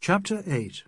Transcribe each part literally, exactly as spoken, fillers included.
Chapter eight.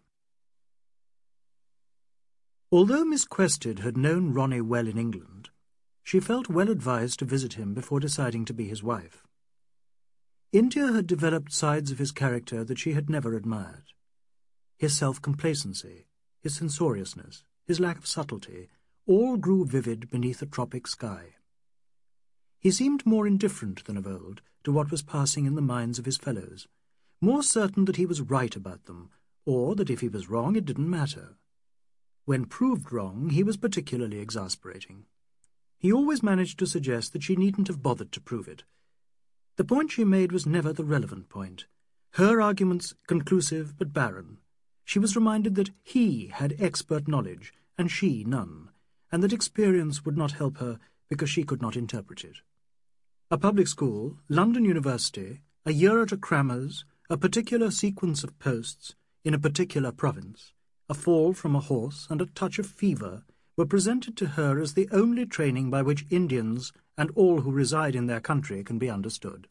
Although Miss Quested had known Ronnie well in England, she felt well advised to visit him before deciding to be his wife. India had developed sides of his character that she had never admired. His self-complacency, his censoriousness, his lack of subtlety, all grew vivid beneath a tropic sky. He seemed more indifferent than of old to what was passing in the minds of his fellows, more certain that he was right about them, or that if he was wrong it didn't matter. When proved wrong, he was particularly exasperating. He always managed to suggest that she needn't have bothered to prove it. The point she made was never the relevant point. Her arguments conclusive but barren. She was reminded that he had expert knowledge, and she none, and that experience would not help her because she could not interpret it. A public school, London University, a year at a crammer's, a particular sequence of posts, in a particular province, a fall from a horse and a touch of fever were presented to her as the only training by which Indians and all who reside in their country can be understood.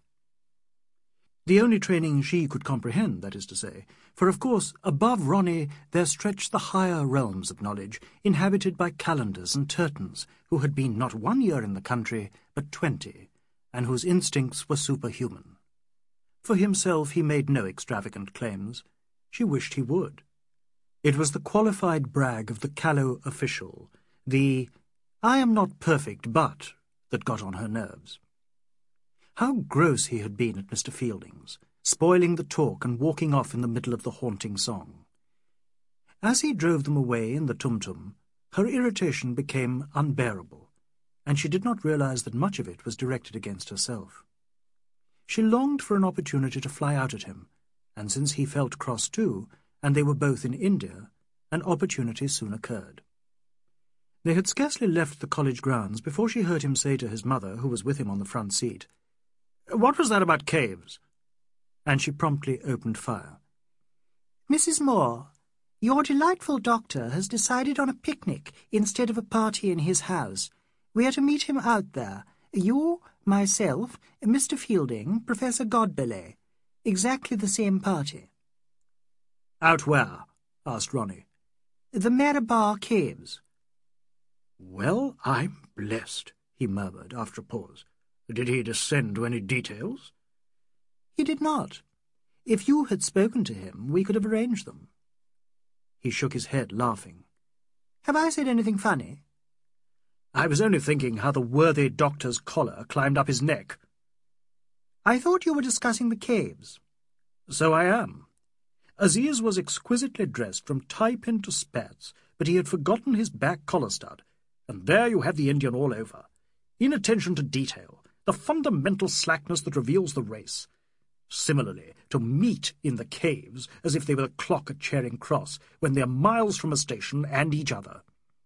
The only training she could comprehend, that is to say, for of course above Ronnie there stretched the higher realms of knowledge, inhabited by calendars and Turtons, who had been not one year in the country, but twenty, and whose instincts were superhuman. For himself he made no extravagant claims. She wished he would. It was the qualified brag of the callow official, the "I am not perfect, but," that got on her nerves. How gross he had been at Mister Fielding's, spoiling the talk and walking off in the middle of the haunting song. As he drove them away in the tum-tum, her irritation became unbearable, and she did not realize that much of it was directed against herself. She longed for an opportunity to fly out at him, and since he felt cross too, and they were both in India, an opportunity soon occurred. They had scarcely left the college grounds before she heard him say to his mother, who was with him on the front seat, "What was that about caves?" And she promptly opened fire. "Missus Moore, your delightful doctor has decided on a picnic instead of a party in his house. We are to meet him out there. You, myself, Mister Fielding, Professor Godbellet. Exactly the same party." "Out where?" asked Ronnie. "The Marabar Caves." "Well, I'm blessed," he murmured after a pause. "Did he descend to any details?" "He did not. If you had spoken to him, we could have arranged them." He shook his head, laughing. "Have I said anything funny?" "I was only thinking how the worthy doctor's collar climbed up his neck." "I thought you were discussing the caves." "So I am. Aziz was exquisitely dressed from tie-pin to spats, but he had forgotten his back collar-stud, and there you have the Indian all over. Inattention to detail, the fundamental slackness that reveals the race. Similarly, to meet in the caves as if they were the clock at Charing Cross, when they are miles from a station and each other."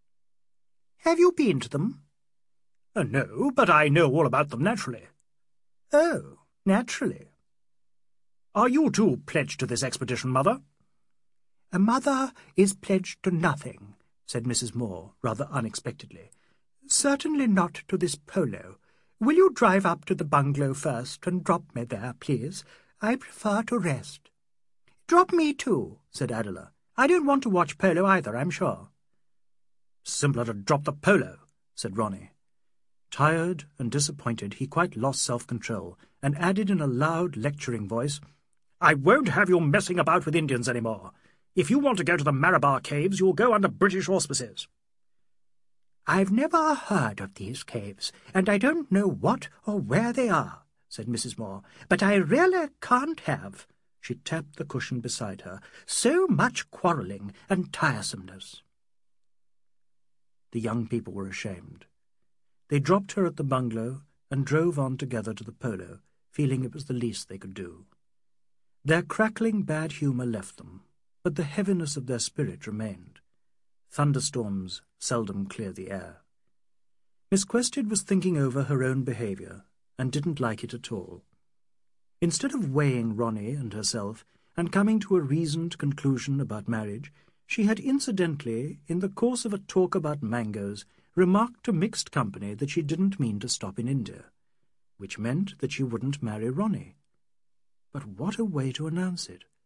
"Have you been to them?" Uh, no, but I know all about them naturally." "Oh, naturally." "Are you too pledged to this expedition, Mother?" "A mother is pledged to nothing," said Missus Moore, rather unexpectedly. "Certainly not to this polo. Will you drive up to the bungalow first and drop me there, please? I prefer to rest." "Drop me too," said Adela. "I don't want to watch polo either, I'm sure." "Simpler to drop the polo," said Ronnie. Tired and disappointed, he quite lost self-control, and added in a loud, lecturing voice, "I won't have you messing about with Indians any more. If you want to go to the Marabar Caves, you'll go under British auspices." "I've never heard of these caves, and I don't know what or where they are," said Missus Moore, "but I really can't have," she tapped the cushion beside her, "so much quarrelling and tiresomeness." The young people were ashamed. They dropped her at the bungalow and drove on together to the polo, feeling it was the least they could do. Their crackling bad humour left them, but the heaviness of their spirit remained. Thunderstorms seldom clear the air. Miss Quested was thinking over her own behaviour, and didn't like it at all. Instead of weighing Ronnie and herself, and coming to a reasoned conclusion about marriage, she had incidentally, in the course of a talk about mangoes, remarked to mixed company that she didn't mean to stop in India, which meant that she wouldn't marry Ronnie. But what a way to announce it!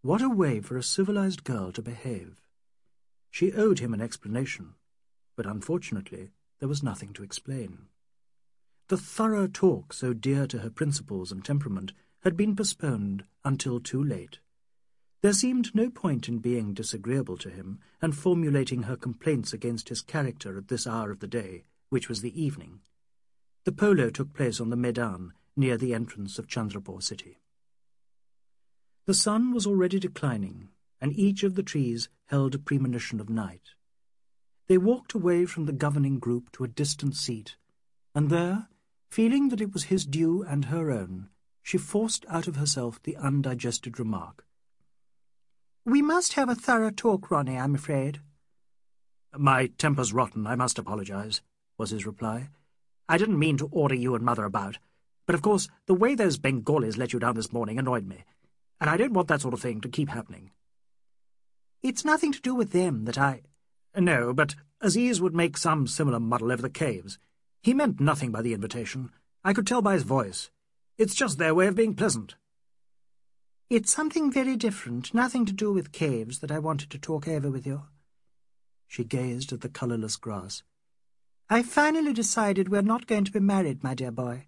What a way for a civilized girl to behave! She owed him an explanation, but unfortunately there was nothing to explain. The thorough talk so dear to her principles and temperament had been postponed until too late. There seemed no point in being disagreeable to him and formulating her complaints against his character at this hour of the day, which was the evening. The polo took place on the Maidan, near the entrance of Chandrapur city. The sun was already declining, and each of the trees held a premonition of night. They walked away from the governing group to a distant seat, and there, feeling that it was his due and her own, she forced out of herself the undigested remark. "We must have a thorough talk, Ronnie, I'm afraid." "My temper's rotten, I must apologize," was his reply. "I didn't mean to order you and Mother about, but of course the way those Bengalis let you down this morning annoyed me, and I don't want that sort of thing to keep happening." "It's nothing to do with them that I—" "No, but Aziz would make some similar muddle over the caves. He meant nothing by the invitation. I could tell by his voice. It's just their way of being pleasant." "It's something very different, nothing to do with caves, that I wanted to talk over with you." She gazed at the colourless grass. "I finally decided we're not going to be married, my dear boy."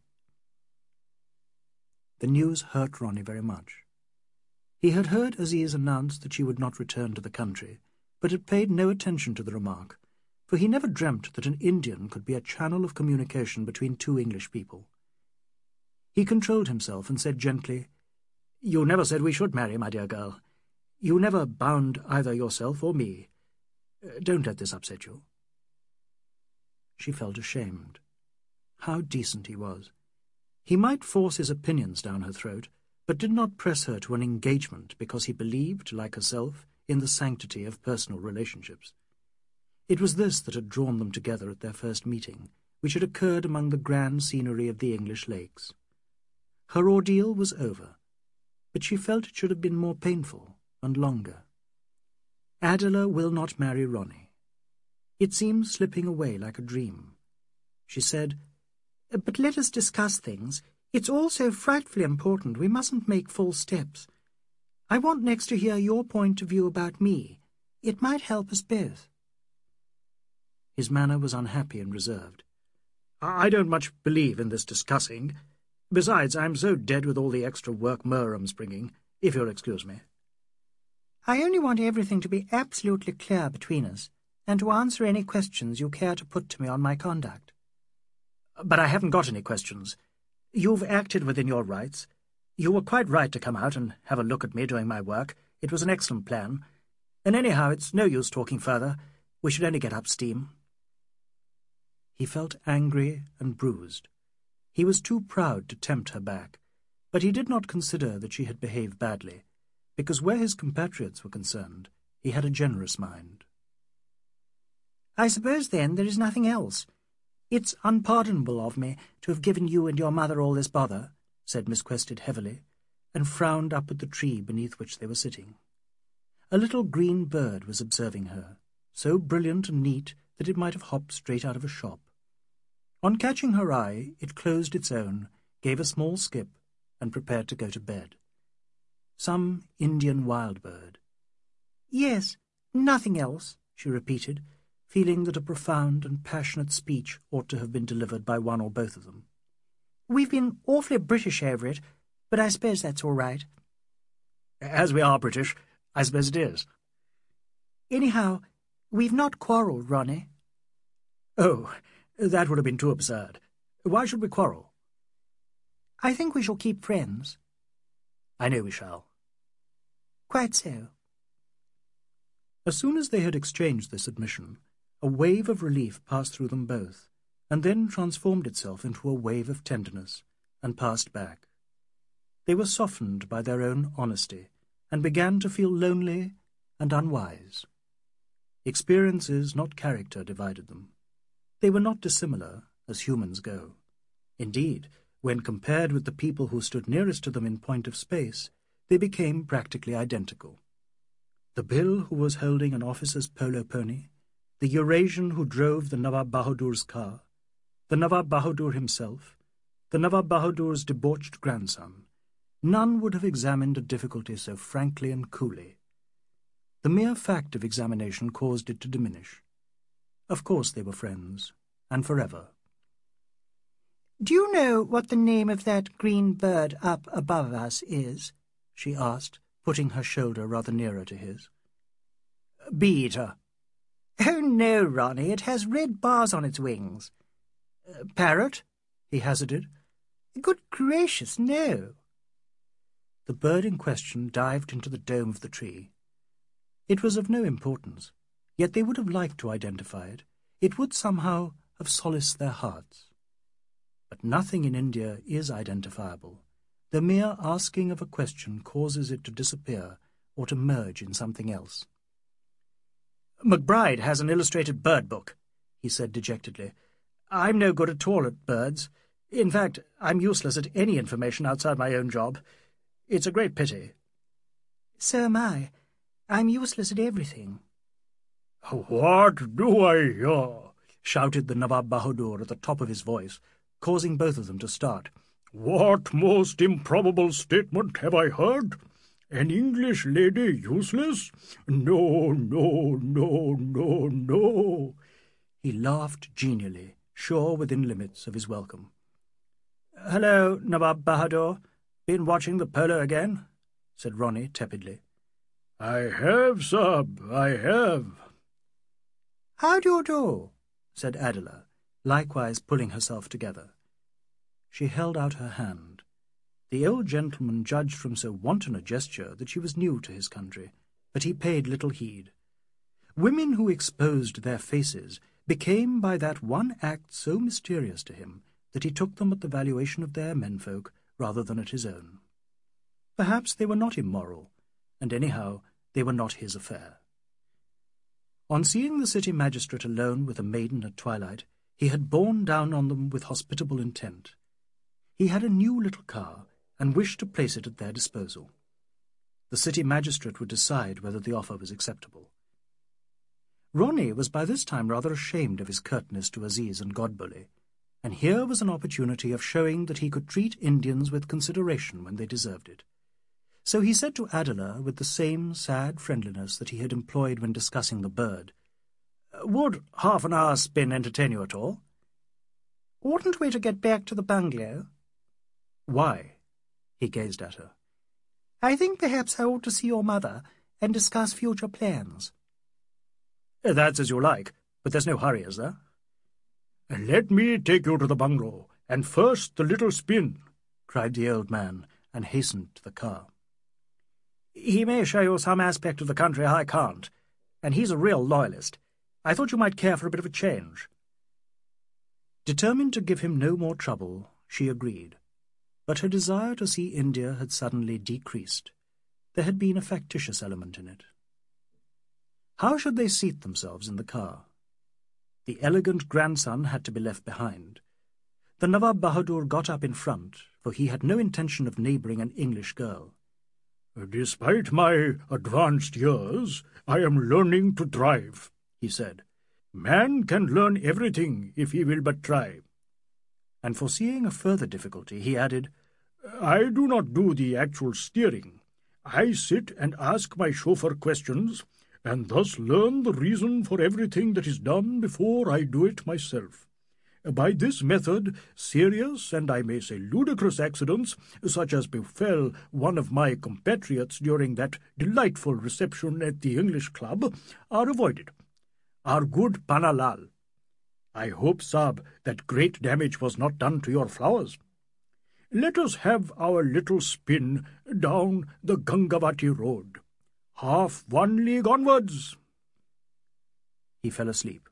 The news hurt Ronnie very much. He had heard Aziz announce that she would not return to the country, but had paid no attention to the remark, for he never dreamt that an Indian could be a channel of communication between two English people. He controlled himself and said gently, "You never said we should marry, my dear girl. You never bound either yourself or me. Don't let this upset you." She felt ashamed. How decent he was. He might force his opinions down her throat, but did not press her to an engagement because he believed, like herself, in the sanctity of personal relationships. It was this that had drawn them together at their first meeting, which had occurred among the grand scenery of the English lakes. Her ordeal was over, but she felt it should have been more painful and longer. Adela will not marry Ronnie. It seemed slipping away like a dream. She said, "But let us discuss things. It's all so frightfully important. We mustn't make false steps. I want next to hear your point of view about me. It might help us both." His manner was unhappy and reserved. "I don't much believe in this discussing. Besides, I'm so dead with all the extra work Merham's bringing, if you'll excuse me." "I only want everything to be absolutely clear between us, and to answer any questions you care to put to me on my conduct." "But I haven't got any questions. You've acted within your rights. You were quite right to come out and have a look at me doing my work. It was an excellent plan. And anyhow, it's no use talking further. We should only get up steam." He felt angry and bruised. He was too proud to tempt her back, but he did not consider that she had behaved badly, because where his compatriots were concerned, he had a generous mind. "I suppose, then, there is nothing else. It's unpardonable of me to have given you and your mother all this bother," said Miss Quested heavily, and frowned up at the tree beneath which they were sitting. A little green bird was observing her, so brilliant and neat that it might have hopped straight out of a shop. On catching her eye, it closed its own, gave a small skip, and prepared to go to bed. Some Indian wild bird. "Yes, nothing else," she repeated, feeling that a profound and passionate speech ought to have been delivered by one or both of them. "We've been awfully British over it, but I suppose that's all right." "As we are British, I suppose it is." "Anyhow, we've not quarrelled, Ronnie." "Oh, that would have been too absurd. Why should we quarrel?" "I think we shall keep friends." "I know we shall." "Quite so." As soon as they had exchanged this admission, a wave of relief passed through them both, and then transformed itself into a wave of tenderness, and passed back. They were softened by their own honesty, and began to feel lonely and unwise. Experiences, not character, divided them. They were not dissimilar, as humans go. Indeed, when compared with the people who stood nearest to them in point of space, they became practically identical. The Bhil who was holding an officer's polo pony, the Eurasian who drove the Nawab Bahadur's car, the Nawab Bahadur himself, the Nawab Bahadur's debauched grandson, None would have examined a difficulty so frankly and coolly. The mere fact of examination caused it to diminish. Of course they were friends, and forever. "Do you know what the name of that green bird up above us is?" she asked, putting her shoulder rather nearer to his. "Bee-eater." "Oh, no, Ronnie, it has red bars on its wings." Uh, "Parrot?" he hazarded. "Good gracious, no." The bird in question dived into the dome of the tree. It was of no importance, yet they would have liked to identify it. It would somehow have solaced their hearts. But nothing in India is identifiable. The mere asking of a question causes it to disappear or to merge in something else. "McBride has an illustrated bird book," he said dejectedly. "I'm no good at all at birds. In fact, I'm useless at any information outside my own job. It's a great pity." "So am I. I'm useless at everything." "What do I hear?" shouted the Nawab Bahadur at the top of his voice, causing both of them to start. "What most improbable statement have I heard? An English lady useless? No, no, no, no, no." He laughed genially, sure within limits of his welcome. "Hello, Nawab Bahadur. Been watching the polo again?" said Ronnie tepidly. "I have, Sahib, I have." "How do you do?" said Adela, likewise pulling herself together. She held out her hand. The old gentleman judged from so wanton a gesture that she was new to his country, but he paid little heed. Women who exposed their faces became by that one act so mysterious to him that he took them at the valuation of their menfolk rather than at his own. Perhaps they were not immoral, and anyhow they were not his affair. On seeing the city magistrate alone with a maiden at twilight, he had borne down on them with hospitable intent. He had a new little car, and wished to place it at their disposal. The city magistrate would decide whether the offer was acceptable. Ronnie was by this time rather ashamed of his curtness to Aziz and Godbully, and here was an opportunity of showing that he could treat Indians with consideration when they deserved it. So he said to Adela, with the same sad friendliness that he had employed when discussing the bird, "Would half an hour's spin entertain you at all?" "Oughtn't we to get back to the bungalow?" "Why?" He gazed at her. "I think perhaps I ought to see your mother and discuss future plans." "That's as you like, but there's no hurry, is there?" "Let me take you to the bungalow, and first the little spin," cried the old man, and hastened to the car. "He may show you some aspect of the country I can't, and he's a real loyalist. I thought you might care for a bit of a change." Determined to give him no more trouble, she agreed, but her desire to see India had suddenly decreased. There had been a factitious element in it. How should they seat themselves in the car? The elegant grandson had to be left behind. The Nawab Bahadur got up in front, for he had no intention of neighbouring an English girl. "Despite my advanced years, I am learning to drive," he said. "Man can learn everything if he will but try." And foreseeing a further difficulty, he added, "I do not do the actual steering. I sit and ask my chauffeur questions, and thus learn the reason for everything that is done before I do it myself. By this method, serious and I may say ludicrous accidents, such as befell one of my compatriots during that delightful reception at the English Club, are avoided. Our good Panalal. I hope, Sahib, that great damage was not done to your flowers. Let us have our little spin down the Gangavati road. Half one league onwards." He fell asleep.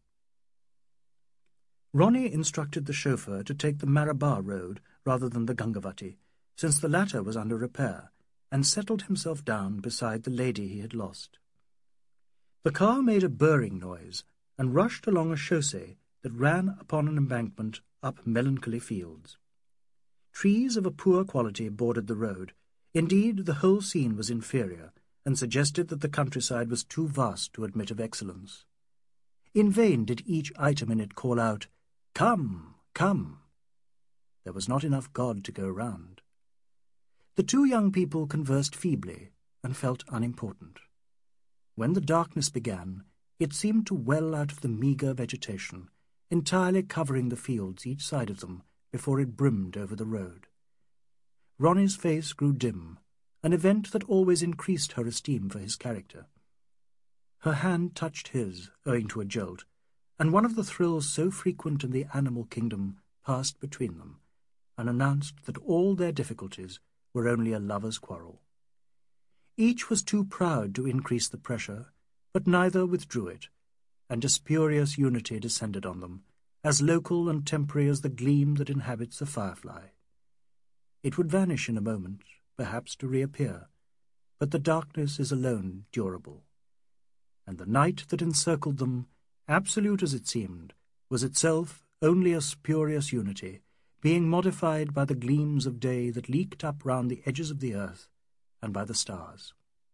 Ronnie instructed the chauffeur to take the Marabar road rather than the Gangavati, since the latter was under repair, and settled himself down beside the lady he had lost. The car made a burring noise and rushed along a chaussee that ran upon an embankment up melancholy fields. Trees of a poor quality bordered the road. Indeed, the whole scene was inferior, and suggested that the countryside was too vast to admit of excellence. In vain did each item in it call out, "Come, come." There was not enough God to go round. The two young people conversed feebly and felt unimportant. When the darkness began, it seemed to well out of the meagre vegetation, entirely covering the fields each side of them before it brimmed over the road. Ronnie's face grew dim, an event that always increased her esteem for his character. Her hand touched his, owing to a jolt, and one of the thrills so frequent in the animal kingdom passed between them, and announced that all their difficulties were only a lover's quarrel. Each was too proud to increase the pressure, but neither withdrew it, and a spurious unity descended on them, as local and temporary as the gleam that inhabits a firefly. It would vanish in a moment, perhaps to reappear, but the darkness is alone durable, and the night that encircled them, absolute as it seemed, was itself only a spurious unity, being modified by the gleams of day that leaked up round the edges of the earth and by the stars.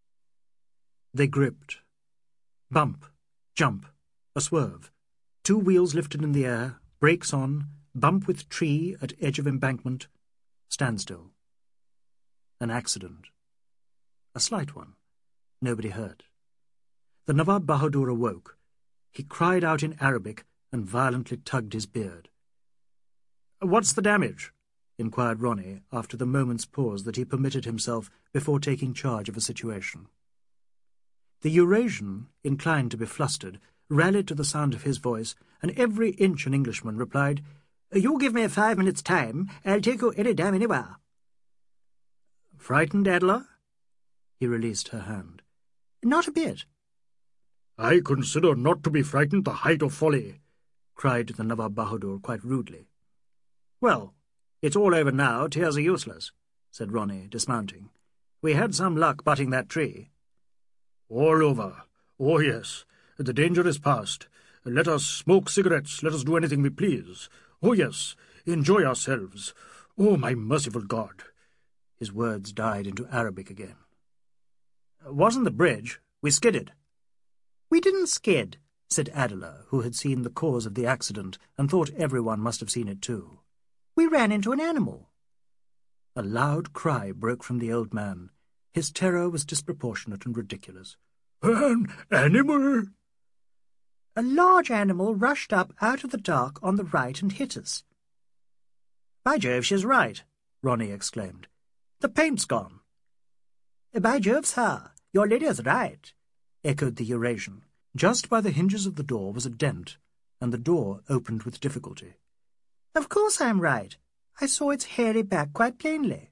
They gripped. Bump, jump, a swerve. Two wheels lifted in the air, brakes on, bump with tree at edge of embankment, standstill. An accident. A slight one. Nobody hurt. The Nawab Bahadur awoke. He cried out in Arabic and violently tugged his beard. "What's the damage?" inquired Ronnie after the moment's pause that he permitted himself before taking charge of a situation. The Eurasian, inclined to be flustered, rallied to the sound of his voice, and every inch an Englishman replied, "You give me five minutes' time, I'll take you any damn anywhere." "Frightened, Adela?" He released her hand. "Not a bit." "I consider not to be frightened the height of folly," cried the Nawab Bahadur quite rudely. "Well, it's all over now, tears are useless," said Ronnie, dismounting. "We had some luck butting that tree." "All over. Oh, yes. The danger is past. Let us smoke cigarettes, let us do anything we please. Oh, yes, enjoy ourselves. Oh, my merciful God!" His words died into Arabic again. "Wasn't the bridge. We skidded." "We didn't skid," said Adela, who had seen the cause of the accident and thought everyone must have seen it too. "We ran into an animal." A loud cry broke from the old man. His terror was disproportionate and ridiculous. "An animal?" "A large animal rushed up out of the dark on the right and hit us." "By Jove, she's right," Ronnie exclaimed. "The paint's gone." "By Jove, sir, your lady's right," echoed the Eurasian. Just by the hinges of the door was a dent, and the door opened with difficulty. "Of course I'm right. I saw its hairy back quite plainly."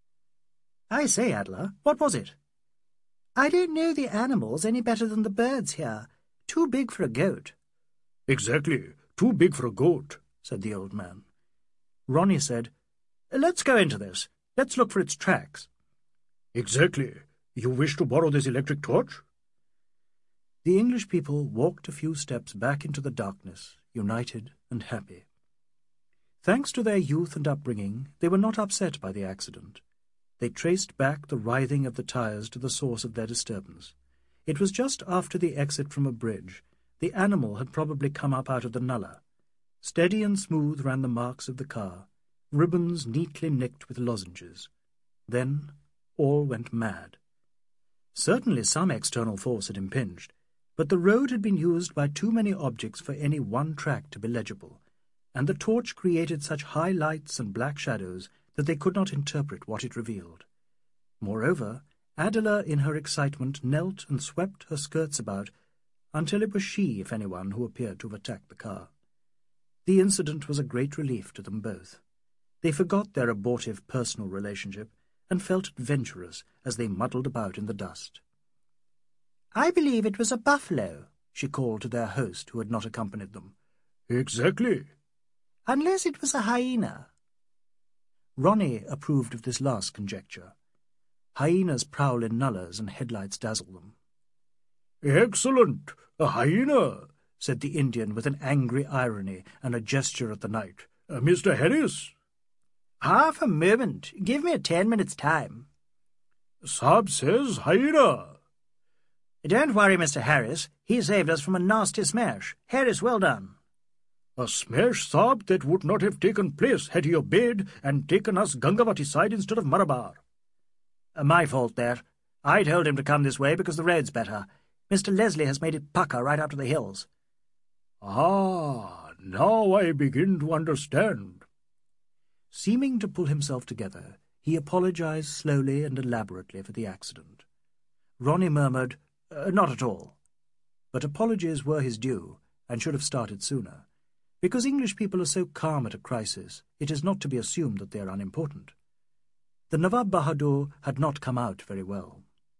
"I say, Adela, what was it?" "I don't know the animals any better than the birds here. Too big for a goat." "Exactly. Too big for a goat," said the old man. Ronnie said, "Let's go into this. Let's look for its tracks." "Exactly. You wish to borrow this electric torch?" The English people walked a few steps back into the darkness, united and happy. Thanks to their youth and upbringing, they were not upset by the accident. They traced back the writhing of the tires to the source of their disturbance. It was just after the exit from a bridge. The animal had probably come up out of the nullah. Steady and smooth ran the marks of the car, ribbons neatly nicked with lozenges. Then all went mad. Certainly some external force had impinged, but the road had been used by too many objects for any one track to be legible, and the torch created such high lights and black shadows that they could not interpret what it revealed. Moreover, Adela in her excitement knelt and swept her skirts about until it was she, if anyone, who appeared to have attacked the car. The incident was a great relief to them both. They forgot their abortive personal relationship and felt adventurous as they muddled about in the dust. "I believe it was a buffalo," she called to their host, who had not accompanied them. "Exactly." "Unless it was a hyena." Ronnie approved of this last conjecture. Hyenas prowl in nullahs and headlights dazzle them. "Excellent! A hyena!" said the Indian with an angry irony and a gesture at the night. Uh, "Mister Harris?" "Half a moment. Give me a ten minutes' time." "Saab says hyena." "Don't worry, Mister Harris. He saved us from a nasty smash. Harris, well done." "A smash, Saab, that would not have taken place had he obeyed and taken us Gangavati side instead of Marabar." My fault there. I told him to come this way because the road's better. Mister Leslie has made it pucker right up to the hills. Ah, now I begin to understand. Seeming to pull himself together, he apologized slowly and elaborately for the accident. Ronnie murmured, uh, not at all. But apologies were his due, and should have started sooner. Because English people are so calm at a crisis, it is not to be assumed that they are unimportant. The Nawab Bahadur had not come out very well.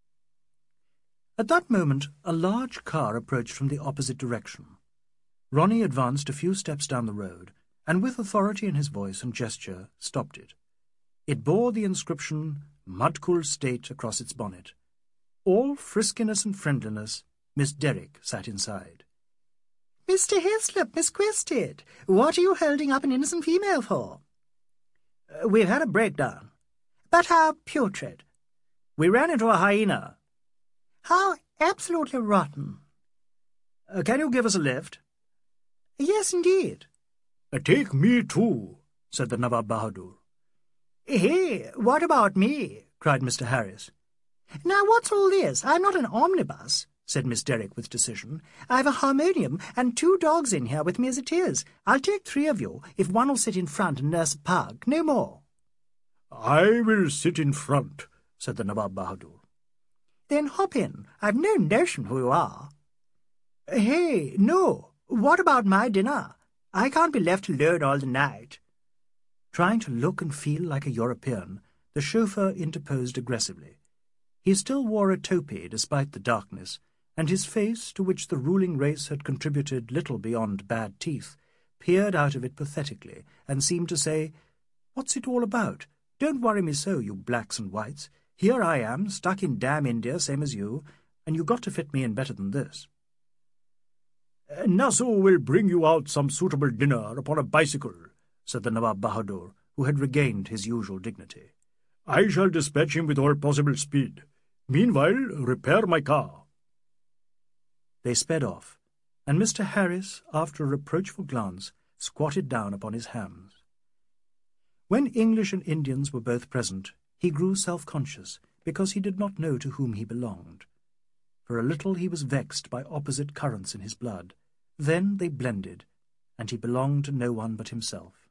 At that moment, a large car approached from the opposite direction. Ronnie advanced a few steps down the road, and with authority in his voice and gesture, stopped it. It bore the inscription, Mudkul State, across its bonnet. All friskiness and friendliness, Miss Derrick sat inside. Mister Heslop, Miss Quested, what are you holding up an innocent female for? Uh, we've had a breakdown. But how putrid. We ran into a hyena. How absolutely rotten. Uh, can you give us a lift? Yes, indeed. Uh, take me too, said the Nawab Bahadur. Hey, what about me? Cried Mister Harris. Now what's all this? I'm not an omnibus, said Miss Derrick with decision. I've a harmonium and two dogs in here with me as it is. I'll take three of you, if one will sit in front and nurse a pug, no more. I will sit in front, said the Nawab Bahadur. Then hop in. I've no notion who you are. Hey, no. What about my dinner? I can't be left alone all the night. Trying to look and feel like a European, the chauffeur interposed aggressively. He still wore a topi despite the darkness, and his face, to which the ruling race had contributed little beyond bad teeth, peered out of it pathetically and seemed to say, "What's it all about? Don't worry me so, you blacks and whites. Here I am, stuck in damn India, same as you, and you got to fit me in better than this." Uh, Nasu will bring you out some suitable dinner upon a bicycle, said the Nawab Bahadur, who had regained his usual dignity. I shall dispatch him with all possible speed. Meanwhile, repair my car. They sped off, and Mister Harris, after a reproachful glance, squatted down upon his hams. When English and Indians were both present, he grew self-conscious, because he did not know to whom he belonged. For a little he was vexed by opposite currents in his blood. Then they blended, and he belonged to no one but himself.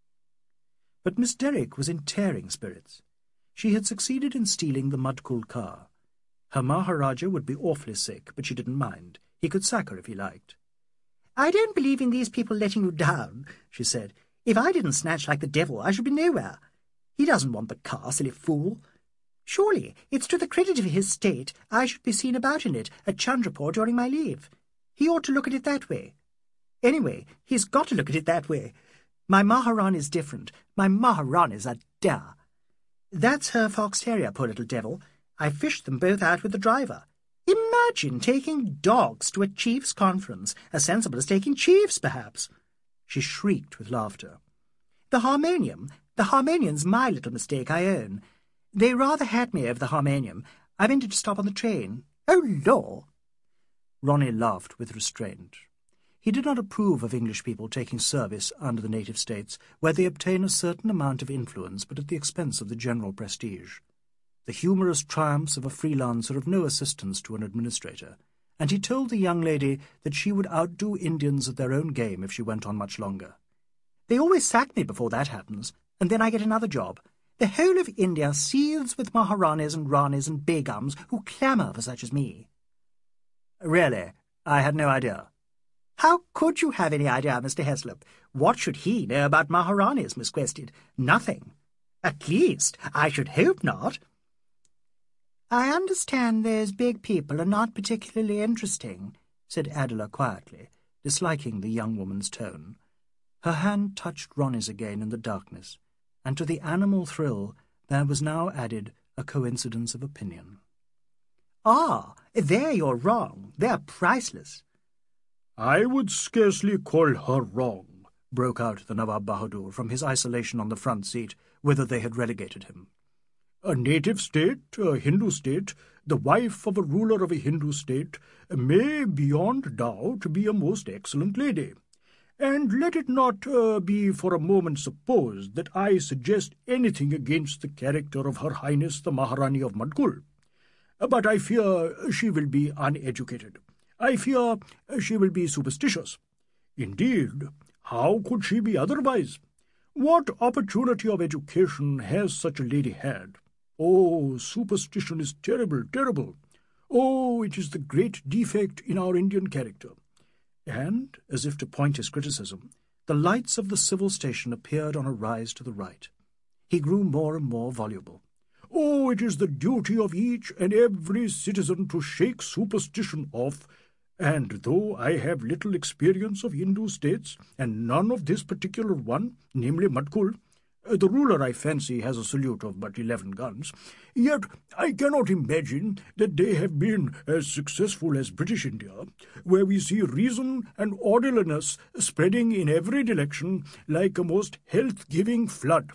But Miss Derrick was in tearing spirits. She had succeeded in stealing the Mudkul car. Her Maharaja would be awfully sick, but she didn't mind. He could sack her if he liked. "I don't believe in these people letting you down," she said. "If I didn't snatch like the devil, I should be nowhere. He doesn't want the car, silly fool. Surely it's to the credit of his state I should be seen about in it at Chandrapur during my leave. He ought to look at it that way. Anyway, he's got to look at it that way. My Maharani's different. My Maharani's a dear. That's her fox terrier, poor little devil. I fished them both out with the driver. Imagine taking dogs to a chief's conference, as sensible as taking chiefs, perhaps." She shrieked with laughter. "The harmonium, the harmonium's my little mistake, I own. They rather had me over the harmonium. I meant to stop on the train. Oh, law!" Ronnie laughed with restraint. He did not approve of English people taking service under the native states, where they obtain a certain amount of influence, but at the expense of the general prestige. The humorous triumphs of a freelancer are of no assistance to an administrator, and he told the young lady that she would outdo Indians at their own game if she went on much longer. "They always sack me before that happens, and then I get another job. The whole of India seethes with Maharanis and Ranis and Begums who clamour for such as me." "Really? I had no idea." "How could you have any idea, Mister Heslop? What should he know about Maharanis, Miss Quested? Nothing. At least, I should hope not." "I understand those big people are not particularly interesting," said Adela quietly, disliking the young woman's tone. Her hand touched Ronnie's again in the darkness, and to the animal thrill there was now added a coincidence of opinion. "Ah, there you're wrong. They're priceless." "I would scarcely call her wrong," broke out the Nawab Bahadur from his isolation on the front seat, whither they had relegated him. "A native state, a Hindu state, the wife of a ruler of a Hindu state, may beyond doubt be a most excellent lady. And let it not uh, be for a moment supposed that I suggest anything against the character of Her Highness the Maharani of Madkul. But I fear she will be uneducated. I fear she will be superstitious. Indeed, how could she be otherwise? What opportunity of education has such a lady had? Oh, superstition is terrible, terrible. Oh, it is the great defect in our Indian character. And, as if to point his criticism, the lights of the civil station appeared on a rise to the right. He grew more and more voluble. Oh, it is the duty of each and every citizen to shake superstition off, and though I have little experience of Hindu states, and none of this particular one, namely Madkul, the ruler, I fancy, has a salute of but eleven guns, yet I cannot imagine that they have been as successful as British India, where we see reason and orderliness spreading in every direction like a most health-giving flood.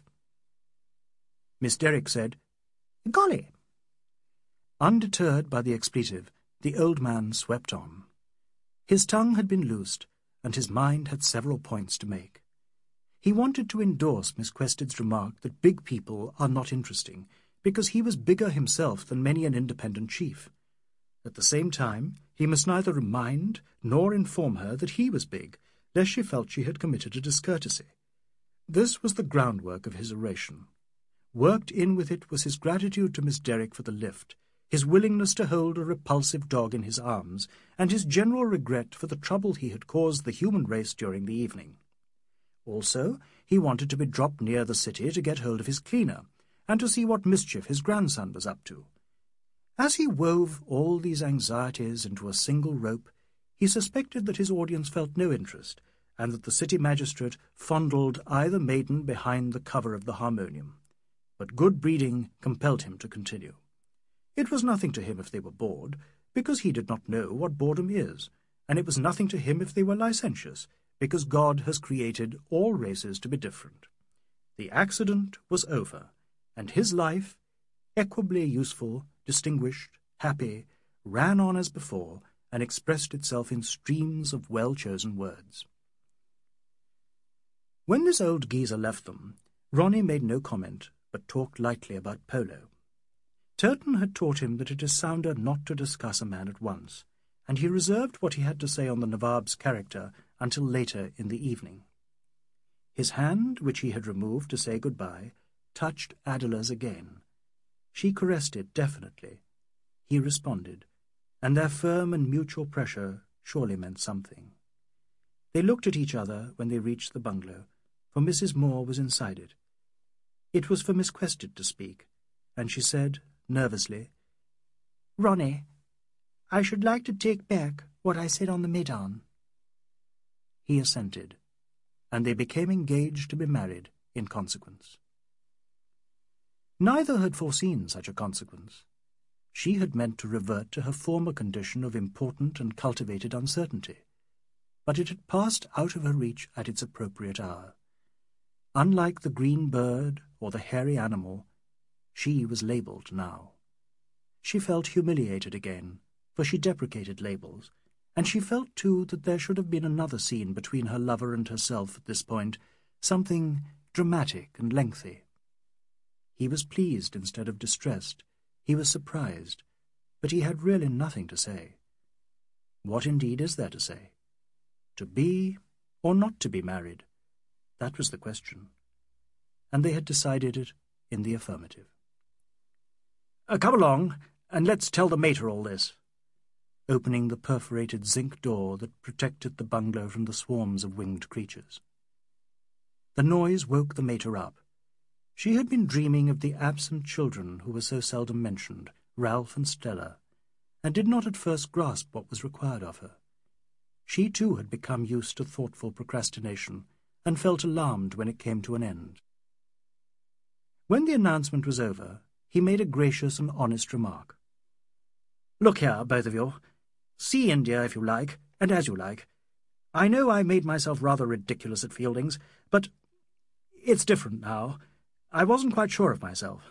Miss Derrick said, "Golly!" Undeterred by the expletive, the old man swept on. His tongue had been loosed, and his mind had several points to make. He wanted to endorse Miss Quested's remark that big people are not interesting, because he was bigger himself than many an independent chief. At the same time, he must neither remind nor inform her that he was big, lest she felt she had committed a discourtesy. This was the groundwork of his oration. Worked in with it was his gratitude to Miss Derrick for the lift, his willingness to hold a repulsive dog in his arms, and his general regret for the trouble he had caused the human race during the evening. Also, he wanted to be dropped near the city to get hold of his cleaner, and to see what mischief his grandson was up to. As he wove all these anxieties into a single rope, he suspected that his audience felt no interest, and that the city magistrate fondled either maiden behind the cover of the harmonium. But good breeding compelled him to continue. It was nothing to him if they were bored, because he did not know what boredom is, and it was nothing to him if they were licentious, because God has created all races to be different. The accident was over, and his life, equably useful, distinguished, happy, ran on as before, and expressed itself in streams of well-chosen words. When this old geezer left them, Ronnie made no comment, but talked lightly about polo. Turton had taught him that it is sounder not to discuss a man at once, and he reserved what he had to say on the Nawab's character until later in the evening. His hand, which he had removed to say good-bye, touched Adela's again. She caressed it definitely. He responded, and their firm and mutual pressure surely meant something. They looked at each other when they reached the bungalow, for Missus Moore was inside it. It was for Miss Quested to speak, and she said, nervously, "Ronnie, I should like to take back what I said on the Maidan." He assented, and they became engaged to be married in consequence. Neither had foreseen such a consequence. She had meant to revert to her former condition of important and cultivated uncertainty, but it had passed out of her reach at its appropriate hour. Unlike the green bird or the hairy animal, she was labelled now. She felt humiliated again, for she deprecated labels, and she felt, too, that there should have been another scene between her lover and herself at this point, something dramatic and lengthy. He was pleased instead of distressed. He was surprised, but he had really nothing to say. What indeed is there to say? To be or not to be married? That was the question. And they had decided it in the affirmative. Uh, come along, and let's tell the mater all this," opening the perforated zinc door that protected the bungalow from the swarms of winged creatures. The noise woke the mater up. She had been dreaming of the absent children who were so seldom mentioned, Ralph and Stella, and did not at first grasp what was required of her. She too had become used to thoughtful procrastination, and felt alarmed when it came to an end. When the announcement was over, he made a gracious and honest remark. "Look here, both of you. See India if you like, and as you like. I know I made myself rather ridiculous at Fielding's, but it's different now. I wasn't quite sure of myself."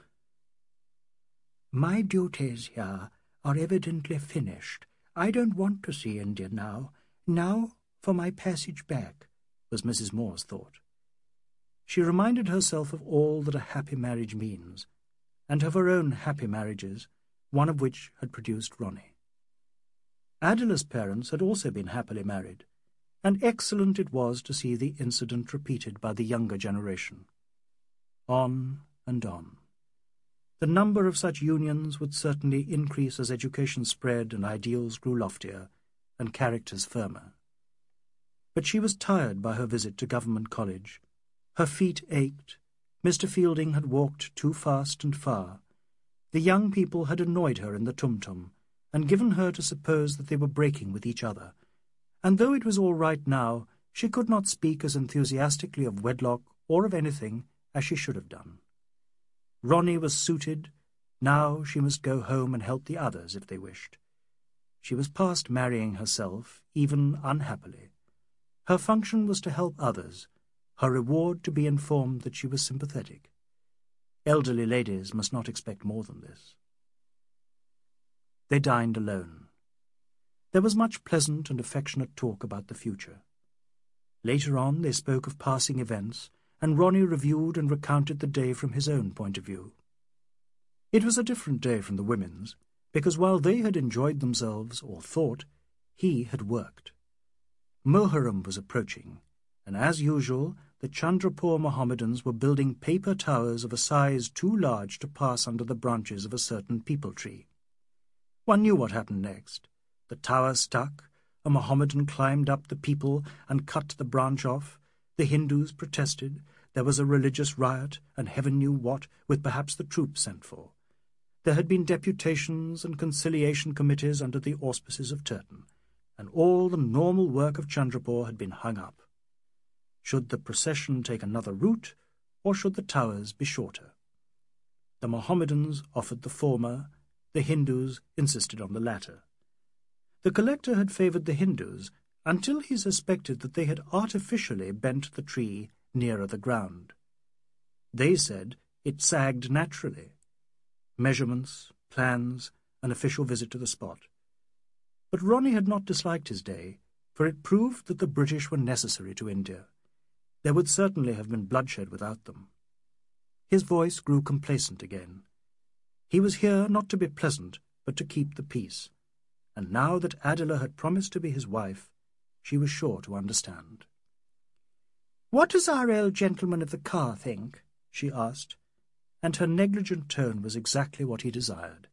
"My duties here are evidently finished. I don't want to see India now. Now for my passage back," was Missus Moore's thought. She reminded herself of all that a happy marriage means, and of her own happy marriages, one of which had produced Ronnie. Adela's parents had also been happily married, and excellent it was to see the incident repeated by the younger generation. On and on. The number of such unions would certainly increase as education spread and ideals grew loftier and characters firmer. But she was tired by her visit to Government College. Her feet ached. Mister Fielding had walked too fast and far. The young people had annoyed her in the tum-tum, and given her to suppose that they were breaking with each other, and though it was all right now, she could not speak as enthusiastically of wedlock or of anything as she should have done. Ronnie was suited. Now she must go home and help the others if they wished. She was past marrying herself, even unhappily. Her function was to help others, her reward to be informed that she was sympathetic. Elderly ladies must not expect more than this. They dined alone. There was much pleasant and affectionate talk about the future. Later on they spoke of passing events, and Ronnie reviewed and recounted the day from his own point of view. It was a different day from the women's, because while they had enjoyed themselves, or thought, he had worked. Moharram was approaching, and as usual the Chandrapur Mohammedans were building paper towers of a size too large to pass under the branches of a certain peepal tree. One knew what happened next. The tower stuck, a Mohammedan climbed up the peepal and cut the branch off, the Hindus protested, there was a religious riot, and heaven knew what, with perhaps the troops sent for. There had been deputations and conciliation committees under the auspices of Turton, and all the normal work of Chandrapur had been hung up. Should the procession take another route, or should the towers be shorter? The Mohammedans offered the former, the Hindus insisted on the latter. The collector had favoured the Hindus until he suspected that they had artificially bent the tree nearer the ground. They said it sagged naturally. Measurements, plans, an official visit to the spot. But Ronnie had not disliked his day, for it proved that the British were necessary to India. There would certainly have been bloodshed without them. His voice grew complacent again. He was here not to be pleasant, but to keep the peace, and now that Adela had promised to be his wife, she was sure to understand. "What does our old gentleman of the car think?" she asked, and her negligent tone was exactly what he desired.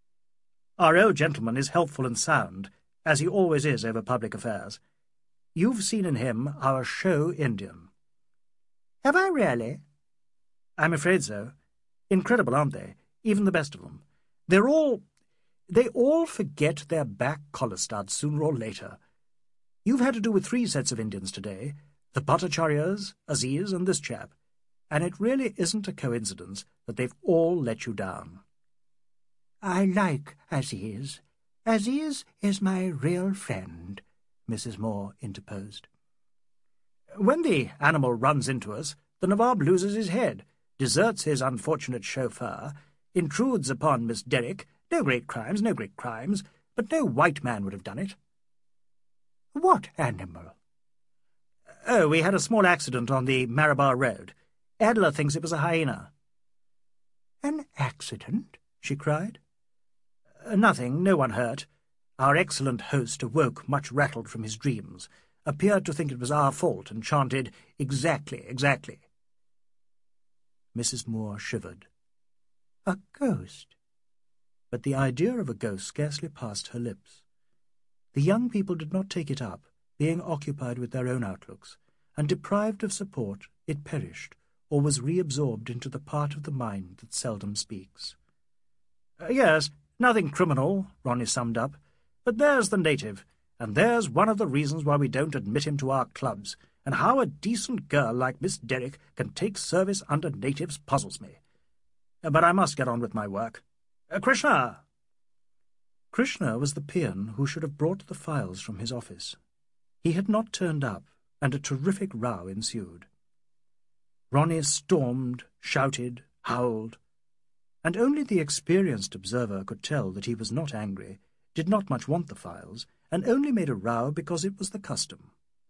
"Our old gentleman is helpful and sound, as he always is over public affairs. You've seen in him our show Indian." "Have I really?" "I'm afraid so. Incredible, aren't they? Even the best of them. They're all... They all forget their back collar studs sooner or later. You've had to do with three sets of Indians today, the Bhattacharyas, Aziz, and this chap, and it really isn't a coincidence that they've all let you down." "I like Aziz. Aziz is my real friend," Missus Moore interposed. "When the animal runs into us, the Nawab loses his head, deserts his unfortunate chauffeur, intrudes upon Miss Derrick. No great crimes, no great crimes, but no white man would have done it." "What animal?" "Oh, we had a small accident on the Marabar Road. Adela thinks it was a hyena." "An accident?" she cried. Uh, nothing, no one hurt. Our excellent host awoke much rattled from his dreams, appeared to think it was our fault, and chanted, 'Exactly, exactly.'" Missus Moore shivered. "A ghost?" But the idea of a ghost scarcely passed her lips. The young people did not take it up, being occupied with their own outlooks, and deprived of support, it perished, or was reabsorbed into the part of the mind that seldom speaks. Uh, "Yes, nothing criminal," Ronnie summed up, "but there's the native, and there's one of the reasons why we don't admit him to our clubs, and how a decent girl like Miss Derrick can take service under natives puzzles me. Uh, but I must get on with my work. Uh, Krishna!" Krishna was the peon who should have brought the files from his office. He had not turned up, and a terrific row ensued. Ronnie stormed, shouted, howled, and only the experienced observer could tell that he was not angry, did not much want the files, and only made a row because it was the custom.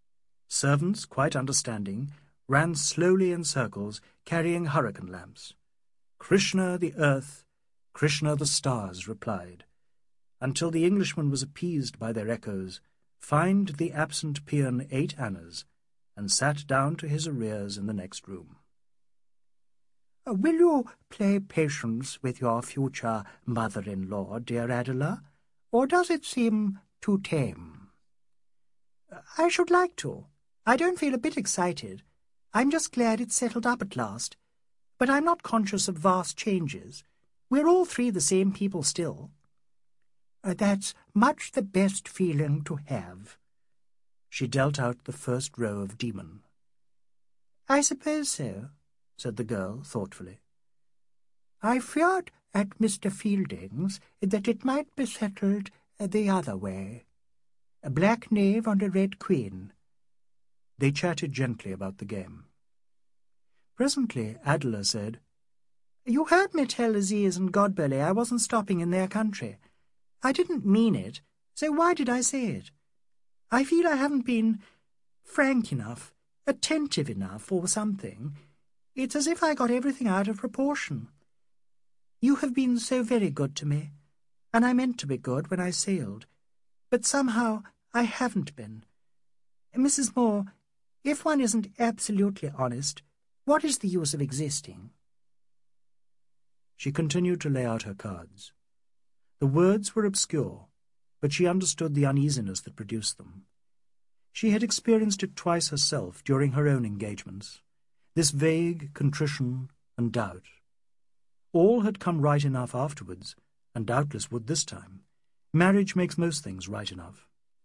Servants, quite understanding, ran slowly in circles, carrying hurricane lamps. Krishna the earth, Krishna the stars, replied, until the Englishman was appeased by their echoes, fined the absent peon eight annas, and sat down to his arrears in the next room. "Will you play patience with your future mother-in-law, dear Adela, or does it seem too tame?" "I should like to. I don't feel a bit excited. I'm just glad it's settled up at last. But I'm not conscious of vast changes. We're all three the same people still." Uh, "That's much the best feeling to have." She dealt out the first row of demon. "I suppose so," said the girl thoughtfully. "I feared at Mister Fielding's that it might be settled the other way. A black knave and a red queen." They chatted gently about the game. Presently Adela said, "You heard me tell Aziz and Godberly I wasn't stopping in their country. I didn't mean it, so why did I say it? I feel I haven't been frank enough, attentive enough, or something. It's as if I got everything out of proportion. You have been so very good to me, and I meant to be good when I sailed, but somehow I haven't been. Missus Moore, if one isn't absolutely honest, what is the use of existing?" She continued to lay out her cards. The words were obscure, but she understood the uneasiness that produced them. She had experienced it twice herself during her own engagements, this vague contrition and doubt. All had come right enough afterwards, and doubtless would this time. Marriage makes most things right enough.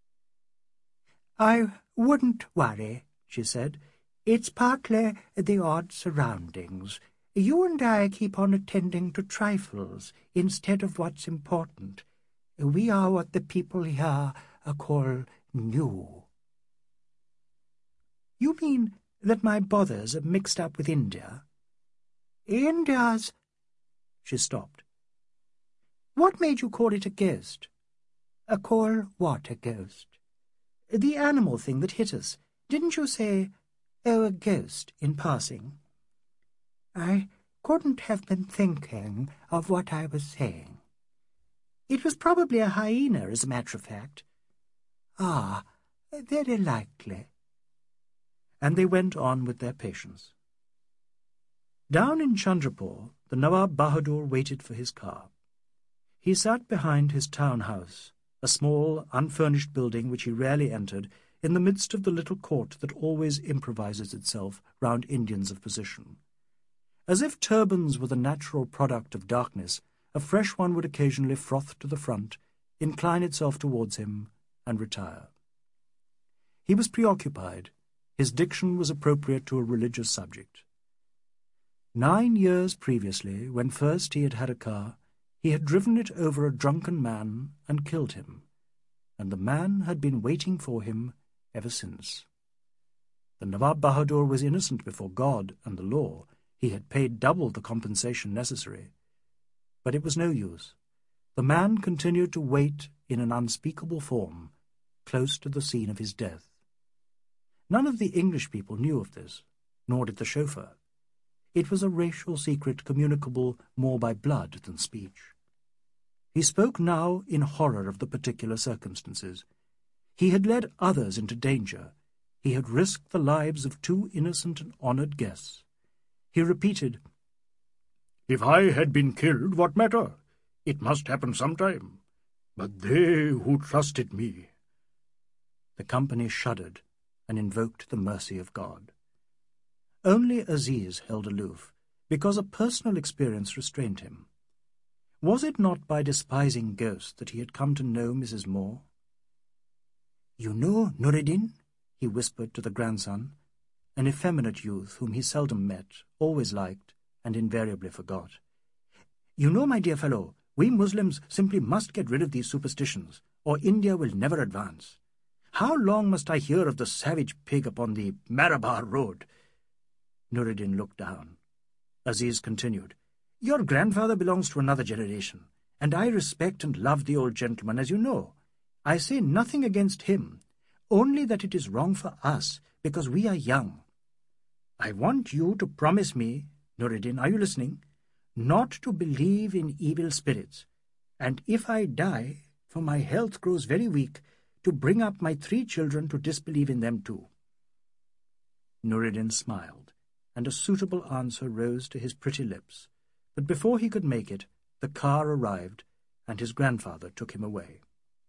"I wouldn't worry," she said. "It's partly the odd surroundings. You and I keep on attending to trifles instead of what's important. We are what the people here call new." "You mean that my bothers are mixed up with India?" "India's—" She stopped. "What made you call it a ghost?" "A call what a ghost?" "The animal thing that hit us. Didn't you say, 'Oh, a ghost,' in passing?" "I couldn't have been thinking of what I was saying." "It was probably a hyena, as a matter of fact." "Ah, very likely." And they went on with their patience. Down in Chandrapur, the Nawab Bahadur waited for his car. He sat behind his town house, a small, unfurnished building which he rarely entered, in the midst of the little court that always improvises itself round Indians of position. As if turbans were the natural product of darkness, a fresh one would occasionally froth to the front, incline itself towards him, and retire. He was preoccupied. His diction was appropriate to a religious subject. Nine years previously, when first he had had a car, he had driven it over a drunken man and killed him, and the man had been waiting for him ever since. The Nawab Bahadur was innocent before God and the law. He had paid double the compensation necessary. But it was no use. The man continued to wait in an unspeakable form, close to the scene of his death. None of the English people knew of this, nor did the chauffeur. It was a racial secret communicable more by blood than speech. He spoke now in horror of the particular circumstances. He had led others into danger. He had risked the lives of two innocent and honoured guests. He repeated, "If I had been killed, what matter? It must happen sometime. But they who trusted me—" The company shuddered and invoked the mercy of God. Only Aziz held aloof, because a personal experience restrained him. Was it not by despising ghosts that he had come to know Missus Moore? "You know, Nureddin," he whispered to the grandson, an effeminate youth whom he seldom met, always liked, and invariably forgot. "You know, my dear fellow, we Muslims simply must get rid of these superstitions, or India will never advance. How long must I hear of the savage pig upon the Marabar road?" Nureddin looked down. Aziz continued, "Your grandfather belongs to another generation, and I respect and love the old gentleman, as you know. I say nothing against him. only that it is wrong for us, because we are young. I want you to promise me, Nureddin, are you listening, not to believe in evil spirits, and if I die, for my health grows very weak, to bring up my three children to disbelieve in them too. Nureddin smiled, and a suitable answer rose to his pretty lips, but before he could make it, the car arrived, and his grandfather took him away.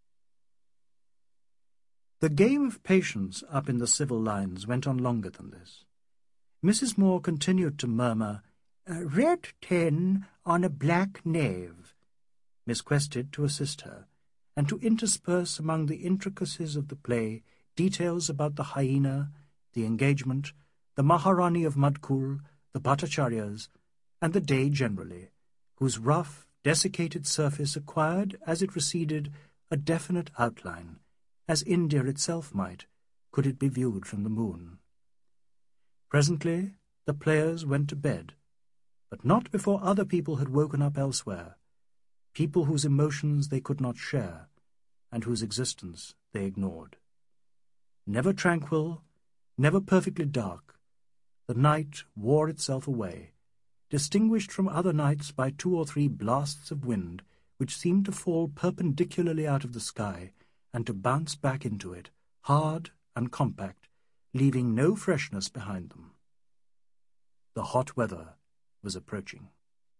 The game of patience up in the civil lines went on longer than this. Missus Moore continued to murmur, "Red ten on a black knave," Miss Quested to assist her, and to intersperse among the intricacies of the play details about the hyena, the engagement, the Maharani of Madkul, the Bhattacharyas, and the day generally, whose rough, desiccated surface acquired, as it receded, a definite outline, as India itself might, could it be viewed from the moon. Presently the players went to bed, but not before other people had woken up elsewhere, people whose emotions they could not share, and whose existence they ignored. Never tranquil, never perfectly dark, the night wore itself away, distinguished from other nights by two or three blasts of wind which seemed to fall perpendicularly out of the sky and to bounce back into it, hard and compact, leaving no freshness behind them. The hot weather was approaching.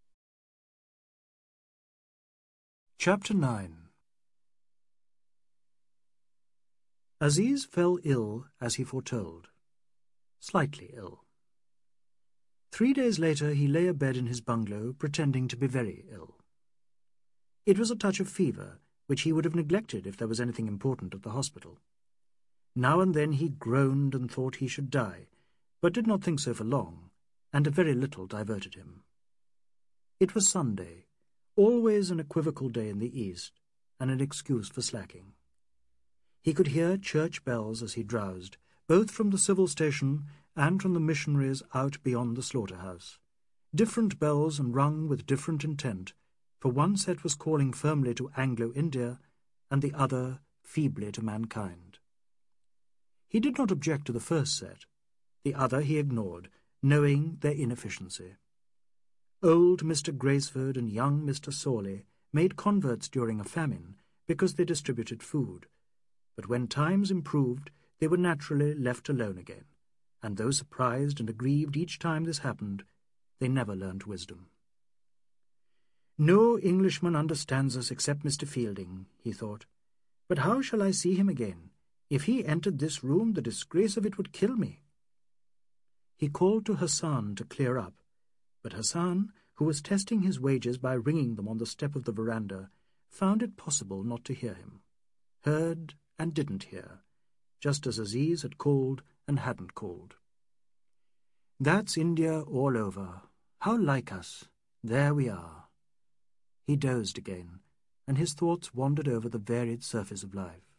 Chapter nine. Aziz fell ill as he foretold, slightly ill. Three days later he lay abed in his bungalow, pretending to be very ill. It was a touch of fever, which he would have neglected if there was anything important at the hospital. Now and then he groaned and thought he should die, but did not think so for long, and a very little diverted him. It was Sunday, always an equivocal day in the East, and an excuse for slacking. He could hear church bells as he drowsed, both from the civil station and from the missionaries out beyond the slaughterhouse. Different bells and rung with different intent, for one set was calling firmly to Anglo-India, and the other feebly to mankind. He did not object to the first set. The other he ignored, knowing their inefficiency. Old Mister Graceford and young Mister Sawley made converts during a famine because they distributed food, but when times improved they were naturally left alone again, and though surprised and aggrieved each time this happened, they never learnt wisdom. "No Englishman understands us except Mister Fielding," he thought. "But how shall I see him again? If he entered this room, the disgrace of it would kill me." He called to Hassan to clear up, but Hassan, who was testing his wages by ringing them on the step of the veranda, found it possible not to hear him. Heard and didn't hear, just as Aziz had called and hadn't called. "That's India all over. How like us. There we are." He dozed again, and his thoughts wandered over the varied surface of life.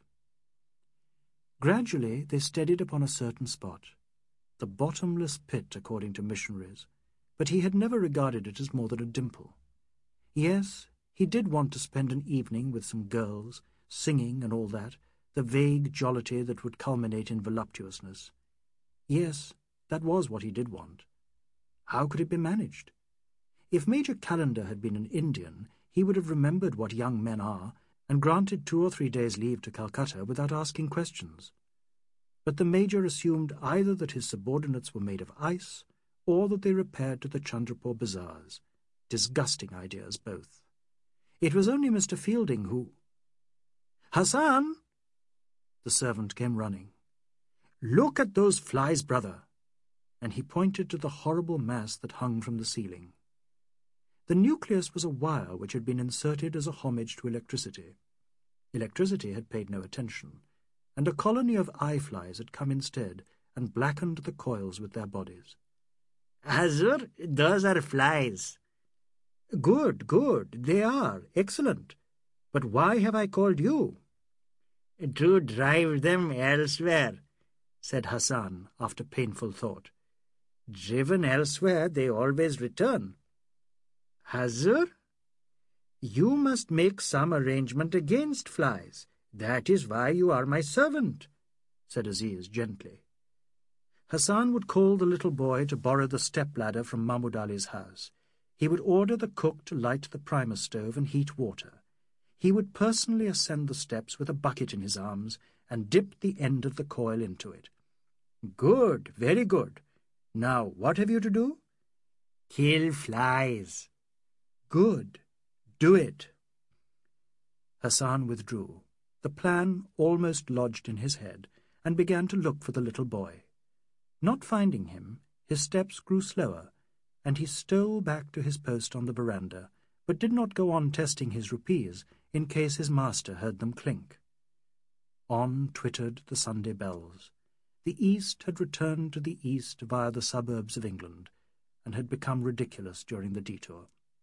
Gradually they steadied upon a certain spot, the bottomless pit according to missionaries, but he had never regarded it as more than a dimple. Yes, he did want to spend an evening with some girls, singing and all that, the vague jollity that would culminate in voluptuousness. Yes, that was what he did want. How could it be managed? If Major Callender had been an Indian, he would have remembered what young men are, and granted two or three days' leave to Calcutta without asking questions. But the Major assumed either that his subordinates were made of ice, or that they repaired to the Chandrapur bazaars. Disgusting ideas, both. It was only Mister Fielding who— "Hassan!" The servant came running. "Look at those flies, brother!" And he pointed to the horrible mass that hung from the ceiling. The nucleus was a wire which had been inserted as a homage to electricity. Electricity had paid no attention, and a colony of eye-flies had come instead and blackened the coils with their bodies. "Hazur, those are flies." "Good, good, they are, excellent. But why have I called you?" "To drive them elsewhere," said Hassan after painful thought. "Driven elsewhere, they always return." "Hazur, you must make some arrangement against flies. That is why you are my servant. said Aziz gently. Hassan would call the little boy to borrow the step-ladder from Mahmud Ali's house. He would order the cook to light the primer stove and heat water. He would personally ascend the steps with a bucket in his arms and dip the end of the coil into it. "Good, very good. Now, what have you to do?" "Kill flies." "Good. Do it." Hassan withdrew, the plan almost lodged in his head, and began to look for the little boy. Not finding him, his steps grew slower, and he stole back to his post on the veranda, but did not go on testing his rupees in case his master heard them clink. On twittered the Sunday bells. The East had returned to the East via the suburbs of England, and had become ridiculous during the detour.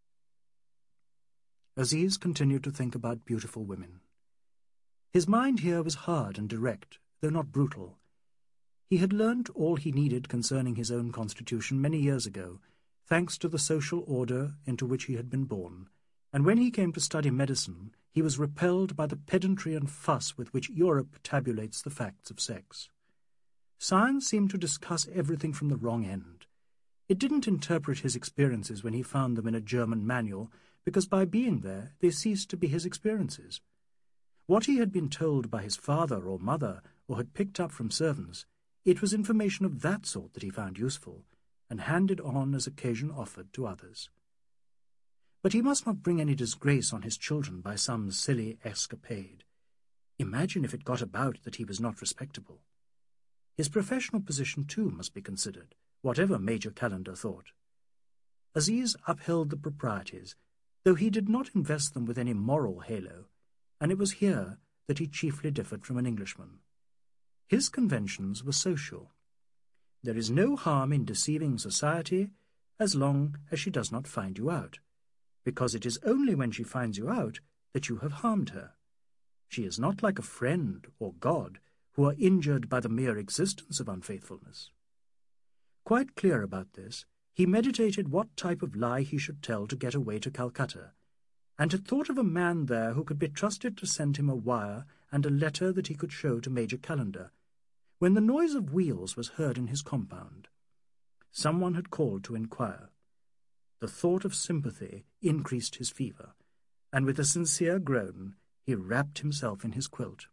Aziz continued to think about beautiful women. His mind here was hard and direct, though not brutal. He had learnt all he needed concerning his own constitution many years ago, thanks to the social order into which he had been born, and when he came to study medicine, he was repelled by the pedantry and fuss with which Europe tabulates the facts of sex. Science seemed to discuss everything from the wrong end. It didn't interpret his experiences when he found them in a German manual, because by being there they ceased to be his experiences. What he had been told by his father or mother, or had picked up from servants, it was information of that sort that he found useful, and handed on as occasion offered to others. But he must not bring any disgrace on his children by some silly escapade. Imagine if it got about that he was not respectable. His professional position, too, must be considered, whatever Major Calendar thought. Aziz upheld the proprieties, though he did not invest them with any moral halo, and it was here that he chiefly differed from an Englishman. His conventions were social. There is no harm in deceiving society as long as she does not find you out, because it is only when she finds you out that you have harmed her. She is not like a friend or God, who are injured by the mere existence of unfaithfulness. Quite clear about this, he meditated what type of lie he should tell to get away to Calcutta, and had thought of a man there who could be trusted to send him a wire and a letter that he could show to Major Calendar, when the noise of wheels was heard in his compound. Someone had called to inquire. The thought of sympathy increased his fever, and with a sincere groan he wrapped himself in his quilt.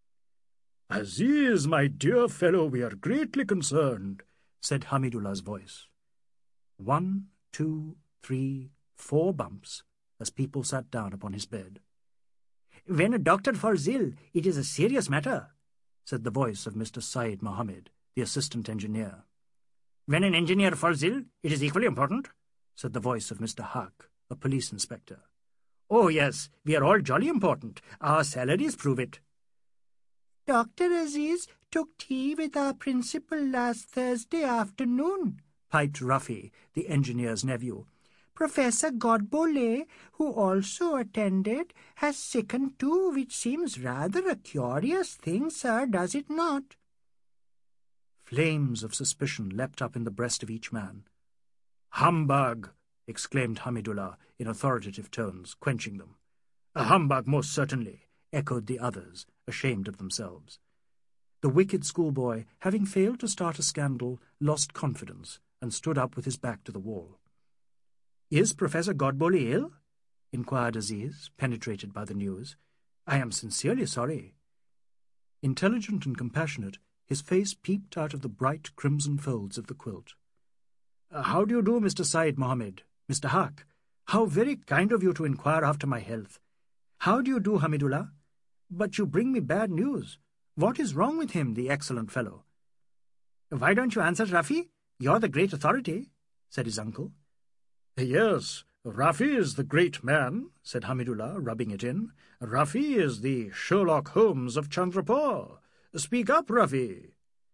"Aziz, my dear fellow, we are greatly concerned," said Hamidullah's voice. One, two, three, four bumps, as people sat down upon his bed. "When a doctor falls ill, it is a serious matter," said the voice of Mister Said Mohammed, the assistant engineer. "When an engineer falls ill, it is equally important," said the voice of Mister Haq, a police inspector. "Oh, yes, we are all jolly important. Our salaries prove it." "Doctor Aziz took tea with our principal last Thursday afternoon," piped Rafi, the engineer's nephew. "Professor Godbole, who also attended, has sickened too, which seems rather a curious thing, sir, does it not?" Flames of suspicion leapt up in the breast of each man. "Humbug!" exclaimed Hamidullah in authoritative tones, quenching them. "A humbug, most certainly," echoed the others, ashamed of themselves. The wicked schoolboy, having failed to start a scandal, lost confidence and stood up with his back to the wall. "Is Professor Godbole ill?" inquired Aziz, penetrated by the news. "I am sincerely sorry." Intelligent and compassionate, his face peeped out of the bright crimson folds of the quilt. Uh, "How do you do, Mister Said Mohammed? Mister Haq? How very kind of you to inquire after my health. How do you do, Hamidullah? But you bring me bad news. What is wrong with him, the excellent fellow?" "Why don't you answer, Rafi? You're the great authority," said his uncle. "Yes, Rafi is the great man," said Hamidullah, rubbing it in. "Rafi is the Sherlock Holmes of Chandrapur. Speak up, Rafi."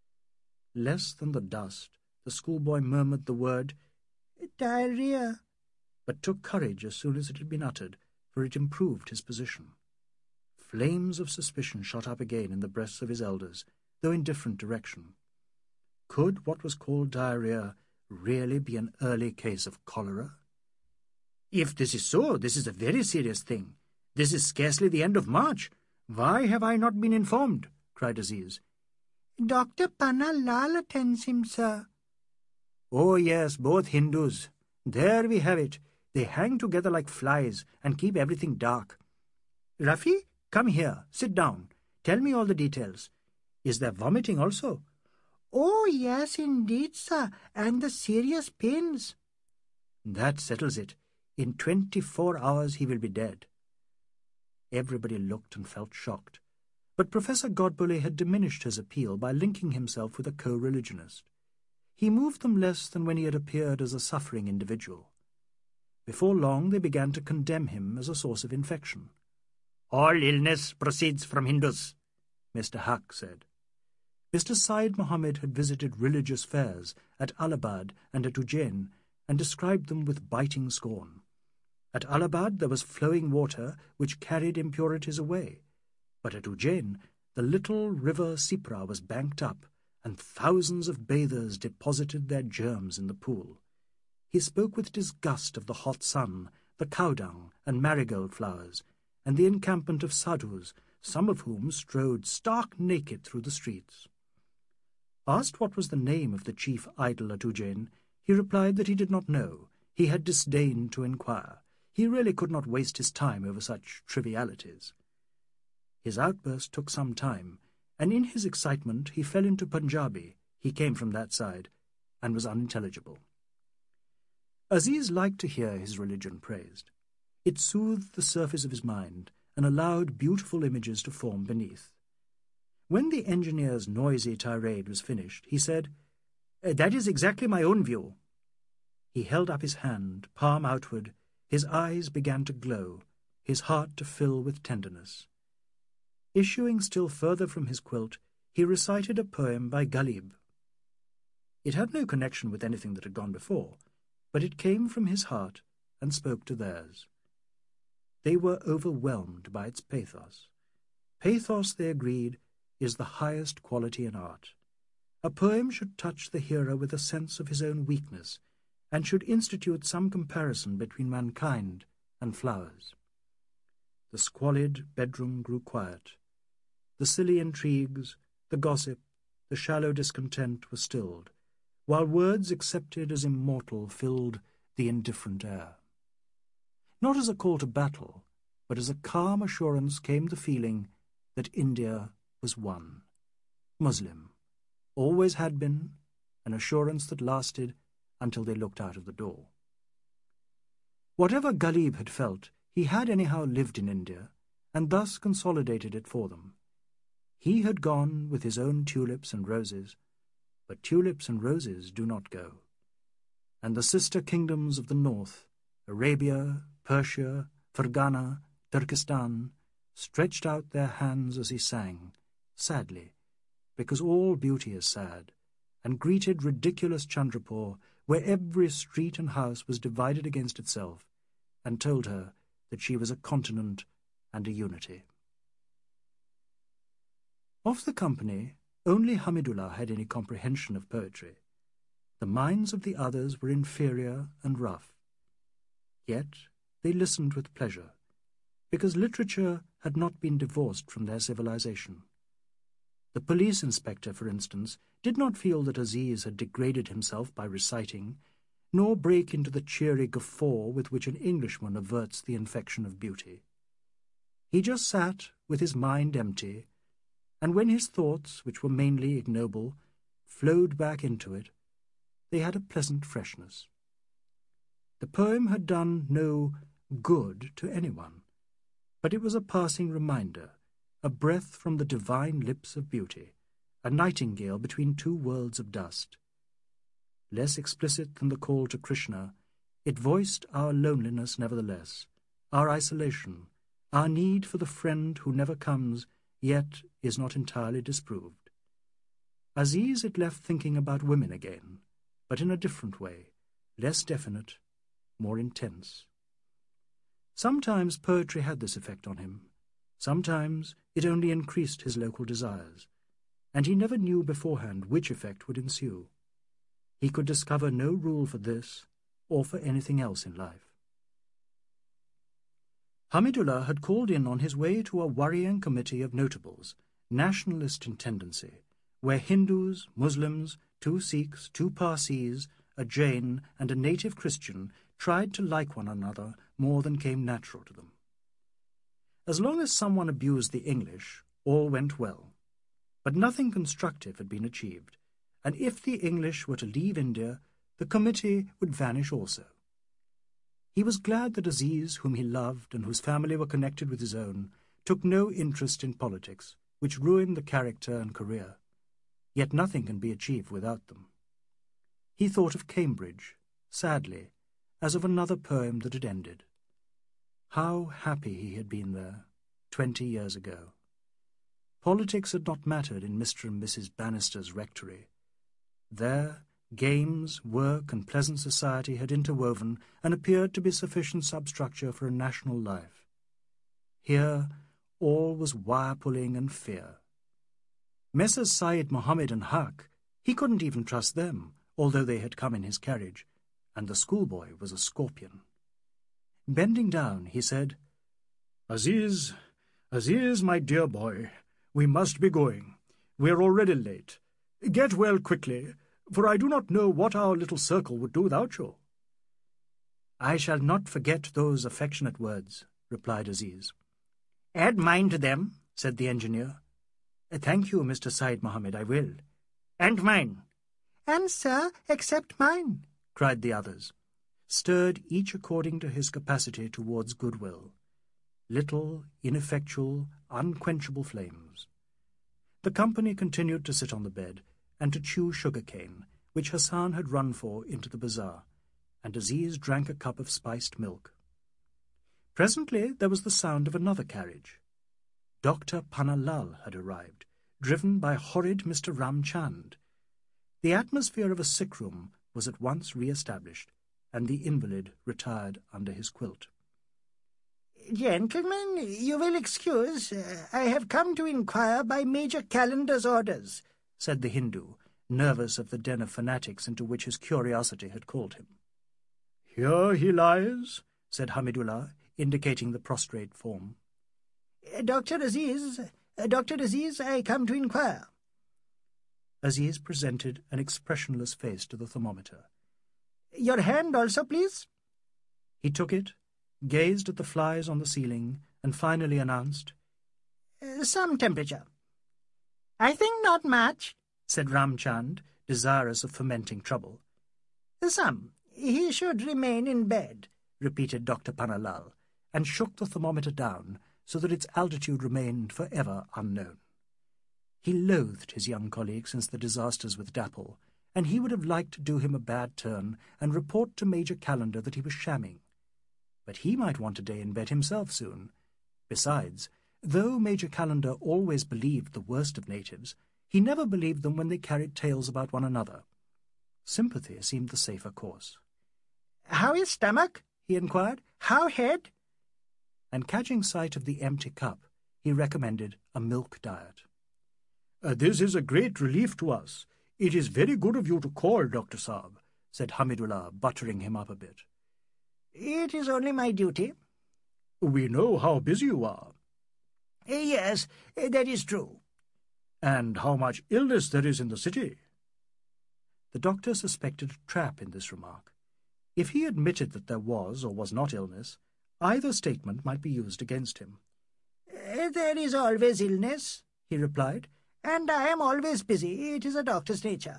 Less than the dust, the schoolboy murmured the word "diarrhea," but took courage as soon as it had been uttered, for it improved his position. Flames of suspicion shot up again in the breasts of his elders, though in different direction. Could what was called diarrhea really be an early case of cholera? "If this is so, this is a very serious thing. This is scarcely the end of March. Why have I not been informed?" cried Aziz. Doctor Panna Lal attends him, sir. Oh, yes, both Hindus. There we have it. They hang together like flies and keep everything dark. Rafi, come here. Sit down. Tell me all the details. Is there vomiting also? Oh, yes, indeed, sir, and the serious pains. That settles it. In twenty-four hours he will be dead. Everybody looked and felt shocked, but Professor Godbole had diminished his appeal by linking himself with a co-religionist. He moved them less than when he had appeared as a suffering individual. Before long they began to condemn him as a source of infection. "All illness proceeds from Hindus," Mister Huck said. Mister Syed Mohammed had visited religious fairs at Allahabad and at Ujjain and described them with biting scorn. At Allahabad there was flowing water which carried impurities away, but at Ujjain the little river Sipra was banked up, and thousands of bathers deposited their germs in the pool. He spoke with disgust of the hot sun, the cow dung and marigold flowers, and the encampment of sadhus, some of whom strode stark naked through the streets. Asked what was the name of the chief idol at Ujjain, he replied that he did not know. He had disdained to inquire. He really could not waste his time over such trivialities. His outburst took some time, and in his excitement he fell into Punjabi. He came from that side, and was unintelligible. Aziz liked to hear his religion praised. It soothed the surface of his mind, and allowed beautiful images to form beneath. When the engineer's noisy tirade was finished, he said, "That is exactly my own view." He held up his hand, palm outward. His eyes began to glow, his heart to fill with tenderness. Issuing still further from his quilt, he recited a poem by Ghalib. It had no connection with anything that had gone before, but it came from his heart and spoke to theirs. They were overwhelmed by its pathos. Pathos, they agreed, is the highest quality in art. A poem should touch the hearer with a sense of his own weakness, and should institute some comparison between mankind and flowers. The squalid bedroom grew quiet. The silly intrigues, the gossip, the shallow discontent were stilled, while words accepted as immortal filled the indifferent air. Not as a call to battle, but as a calm assurance came the feeling that India was one, Muslim, always had been, an assurance that lasted until they looked out of the door. Whatever Ghalib had felt, he had anyhow lived in India, and thus consolidated it for them. He had gone with his own tulips and roses, but tulips and roses do not go. And the sister kingdoms of the north, Arabia, Persia, Fergana, Turkestan, stretched out their hands as he sang, sadly, because all beauty is sad, and greeted ridiculous Chandrapur, where every street and house was divided against itself, and told her that she was a continent and a unity. Of the company, only Hamidullah had any comprehension of poetry. The minds of the others were inferior and rough. Yet they listened with pleasure, because literature had not been divorced from their civilization. The police inspector, for instance, did not feel that Aziz had degraded himself by reciting, nor break into the cheery guffaw with which an Englishman averts the infection of beauty. He just sat with his mind empty, and when his thoughts, which were mainly ignoble, flowed back into it, they had a pleasant freshness. The poem had done no good to anyone, but it was a passing reminder, a breath from the divine lips of beauty, a nightingale between two worlds of dust. Less explicit than the call to Krishna, it voiced our loneliness nevertheless, our isolation, our need for the friend who never comes, yet is not entirely disproved. Aziz it left thinking about women again, but in a different way, less definite, more intense. Sometimes poetry had this effect on him. Sometimes it only increased his local desires, and he never knew beforehand which effect would ensue. He could discover no rule for this or for anything else in life. Hamidullah had called in on his way to a worrying committee of notables, nationalist in tendency, where Hindus, Muslims, two Sikhs, two Parsis, a Jain, and a native Christian tried to like one another more than came natural to them. As long as someone abused the English, all went well. But nothing constructive had been achieved, and if the English were to leave India, the committee would vanish also. He was glad that Aziz, whom he loved and whose family were connected with his own, took no interest in politics, which ruined the character and career. Yet nothing can be achieved without them. He thought of Cambridge, sadly, as of another poem that had ended. How happy he had been there, twenty years ago. Politics had not mattered in Mister and Missus Bannister's rectory. There, games, work, and pleasant society had interwoven and appeared to be sufficient substructure for a national life. Here, all was wire-pulling and fear. Messrs. Syed Mohammed and Haq, he couldn't even trust them, although they had come in his carriage, and the schoolboy was a scorpion. Bending down, he said, Aziz, Aziz, my dear boy, we must be going. We are already late. Get well quickly, for I do not know what our little circle would do without you. I shall not forget those affectionate words, replied Aziz. Add mine to them, said the engineer. Thank you, Mister Syed Mohammed, I will. And mine. And, sir, accept mine, cried the others, stirred each according to his capacity towards goodwill. Little, ineffectual, unquenchable flames. The company continued to sit on the bed and to chew sugar-cane, which Hassan had run for into the bazaar, and Aziz drank a cup of spiced milk. Presently there was the sound of another carriage. Doctor Panalal had arrived, driven by horrid Mister Ramchand. The atmosphere of a sick-room was at once re-established, and the invalid retired under his quilt. "Gentlemen, you will excuse, uh, I have come to inquire by Major Calendar's orders," said the Hindu, nervous of the den of fanatics into which his curiosity had called him. "Here he lies," said Hamidullah, indicating the prostrate form. "Doctor Aziz, uh, Doctor Aziz, I come to inquire." Aziz presented an expressionless face to the thermometer. "Your hand also, please." He took it, gazed at the flies on the ceiling, and finally announced, uh, "Some temperature." "I think not much," said Ramchand, desirous of fomenting trouble. "Some. He should remain in bed," repeated Doctor Panalal, and shook the thermometer down so that its altitude remained for ever unknown. He loathed his young colleague since the disasters with Dapple, and he would have liked to do him a bad turn and report to Major Calendar that he was shamming. But he might want a day in bed himself soon. Besides, though Major Calendar always believed the worst of natives, he never believed them when they carried tales about one another. Sympathy seemed the safer course. "How is stomach?" he inquired. "How head?" And catching sight of the empty cup, he recommended a milk diet. Uh, "This is a great relief to us. It is very good of you to call, Doctor Saab," said Hamidullah, buttering him up a bit. "It is only my duty." "We know how busy you are." "Yes, that is true." "And how much illness there is in the city." The doctor suspected a trap in this remark. If he admitted that there was or was not illness, either statement might be used against him. "There is always illness," he replied, "and I am always busy. It is a doctor's nature."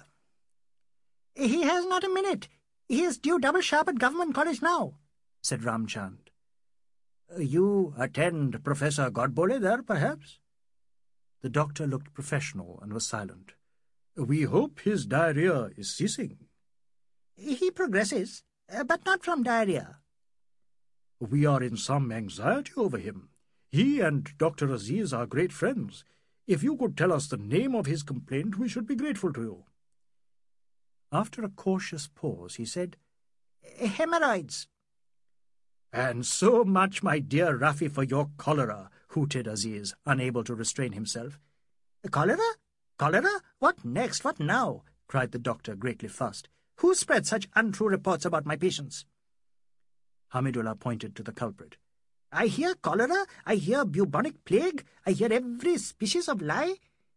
"He has not a minute. He is due double sharp at Government College now," said Ramchand. "You attend Professor Godbole there, perhaps?" The doctor looked professional and was silent. "We hope his diarrhea is ceasing." "He progresses, but not from diarrhea." "We are in some anxiety over him. He and Doctor Aziz are great friends. If you could tell us the name of his complaint, we should be grateful to you." After a cautious pause, he said, "Hemorrhoids." "And so much, my dear Rafi, for your cholera," hooted Aziz, unable to restrain himself. "Cholera? Cholera? What next? What now?" cried the doctor, greatly fussed. "Who spread such untrue reports about my patients?" Hamidullah pointed to the culprit. "I hear cholera, I hear bubonic plague, I hear every species of lie.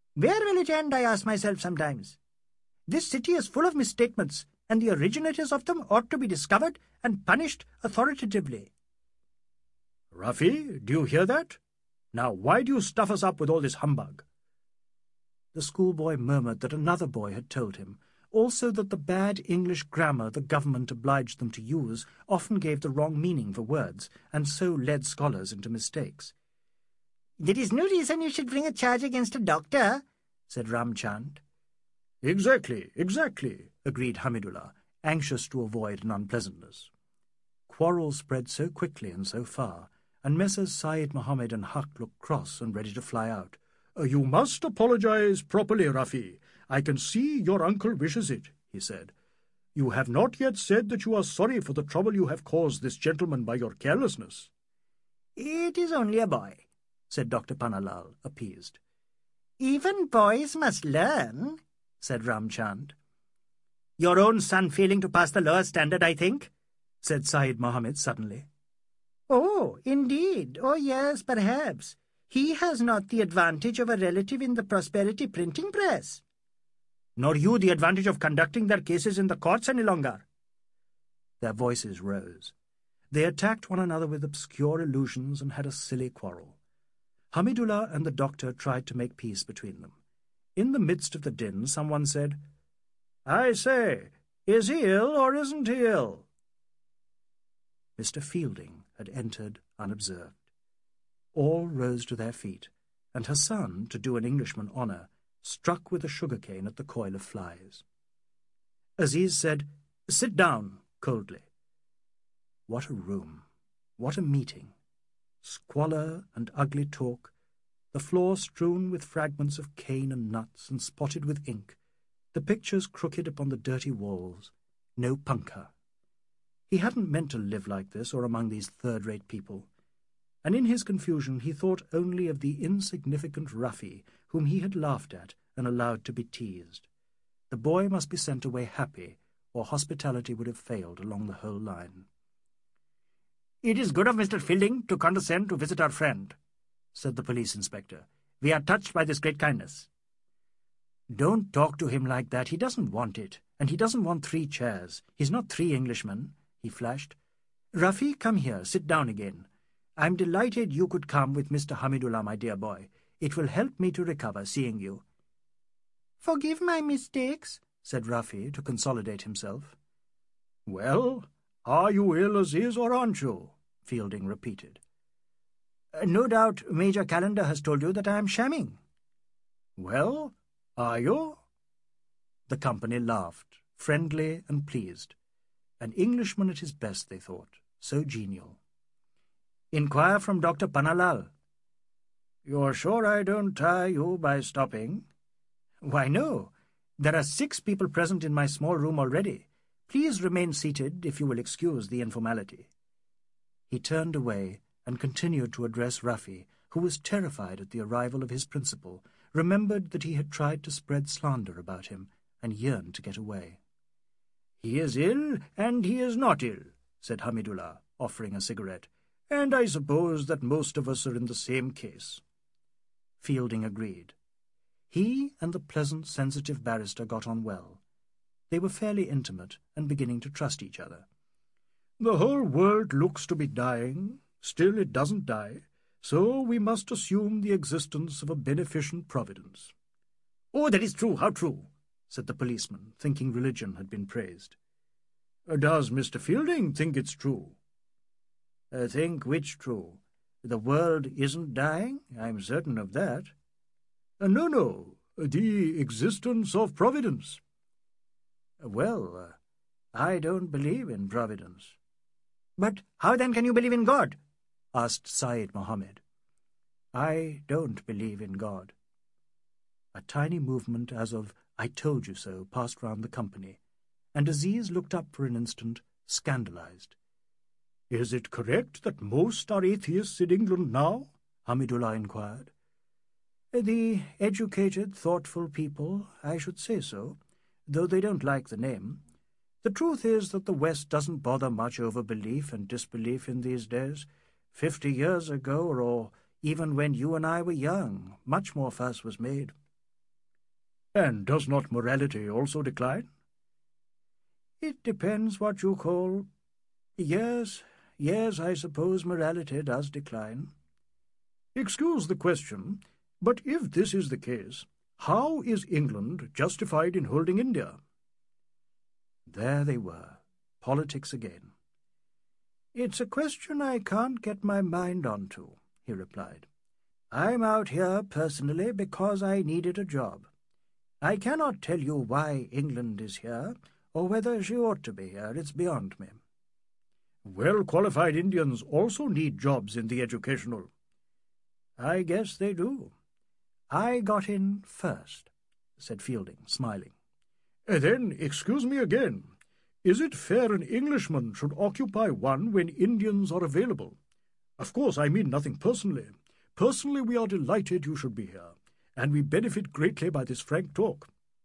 Where will it end, I ask myself sometimes. This city is full of misstatements, and the originators of them ought to be discovered and punished authoritatively. Ruffy, do you hear that? Now why do you stuff us up with all this humbug? The schoolboy murmured that another boy had told him, also that the bad English grammar the government obliged them to use often gave the wrong meaning for words, and so led scholars into mistakes. "There is no reason you should bring a charge against a doctor," said Ramchand. Exactly, exactly, agreed Hamidullah, anxious to avoid an unpleasantness. Quarrels spread so quickly and so far, and Messrs. Said Mohammed and Huck looked cross and ready to fly out. Uh, you must apologize properly, Ruffy. I can see your uncle wishes it, he said. You have not yet said that you are sorry for the trouble you have caused this gentleman by your carelessness. "It is only a boy," said Doctor Panalal, appeased. "Even boys must learn," said Ramchand. "Your own son failing to pass the lower standard, I think," said Said Mohammed suddenly. "Oh, indeed. Oh, yes, perhaps. He has not the advantage of a relative in the Prosperity printing press." "Nor you the advantage of conducting their cases in the courts any longer." Their voices rose. They attacked one another with obscure allusions and had a silly quarrel. Hamidullah and the doctor tried to make peace between them. In the midst of the din, someone said, "I say, is he ill or isn't he ill?" Mister Fielding had entered unobserved. All rose to their feet, and Hassan, to do an Englishman honour, struck with a sugar-cane at the coil of flies. Aziz said, "Sit down," coldly. What a room! What a meeting! Squalor and ugly talk, the floor strewn with fragments of cane and nuts and spotted with ink, the pictures crooked upon the dirty walls, no punkah. He hadn't meant to live like this or among these third-rate people, and in his confusion he thought only of the insignificant Ruffy whom he had laughed at and allowed to be teased. The boy must be sent away happy, or hospitality would have failed along the whole line. "It is good of Mister Fielding to condescend to visit our friend," said the police inspector. "We are touched by this great kindness." "Don't talk to him like that. He doesn't want it, and he doesn't want three chairs. He's not three Englishmen," he flashed. "Ruffy, come here. Sit down again. I'm delighted you could come with Mister Hamidullah, my dear boy. It will help me to recover, seeing you." "Forgive my mistakes," said Ruffy, to consolidate himself. "Well, are you ill, Aziz, or aren't you?" Fielding repeated. "No doubt Major Calendar has told you that I am shamming." "Well, are you?" The company laughed, friendly and pleased. An Englishman at his best, they thought, so genial. "Inquire from Doctor Panalal." "You're sure I don't tire you by stopping?" "Why, no. There are six people present in my small room already. Please remain seated, if you will excuse the informality." He turned away and continued to address Ruffy, who was terrified at the arrival of his principal, remembered that he had tried to spread slander about him, and yearned to get away. "He is ill, and he is not ill," said Hamidullah, offering a cigarette, "and I suppose that most of us are in the same case." Fielding agreed. He and the pleasant, sensitive barrister got on well. They were fairly intimate and beginning to trust each other. "The whole world looks to be dying, still it doesn't die, so we must assume the existence of a beneficent providence." "Oh, that is true, how true," said the policeman, thinking religion had been praised. "Does Mister Fielding think it's true?" Uh, think which true? The world isn't dying? I'm certain of that. Uh, no, no, the existence of Providence. Well, uh, I don't believe in Providence. "But how then can you believe in God?" asked Said Mohammed. "I don't believe in God." A tiny movement as of "I told you so" passed round the company, and Aziz looked up for an instant, scandalized. "Is it correct that most are atheists in England now?" Hamidullah inquired. "The educated, thoughtful people, I should say so, though they don't like the name. The truth is that the West doesn't bother much over belief and disbelief in these days. Fifty years ago, or even when you and I were young, much more fuss was made." And does not morality also decline? It depends what you call... Yes, yes, I suppose morality does decline. Excuse the question, but if this is the case, how is England justified in holding India? There they were, politics again. It's a question I can't get my mind onto, he replied. I'm out here personally because I needed a job. I cannot tell you why England is here, or whether she ought to be here. It's beyond me. Well-qualified Indians also need jobs in the educational. I guess they do. I got in first, said Fielding, smiling. Then, excuse me again, is it fair an Englishman should occupy one when Indians are available? Of course, I mean nothing personally. Personally, we are delighted you should be here, and we benefit greatly by this frank talk.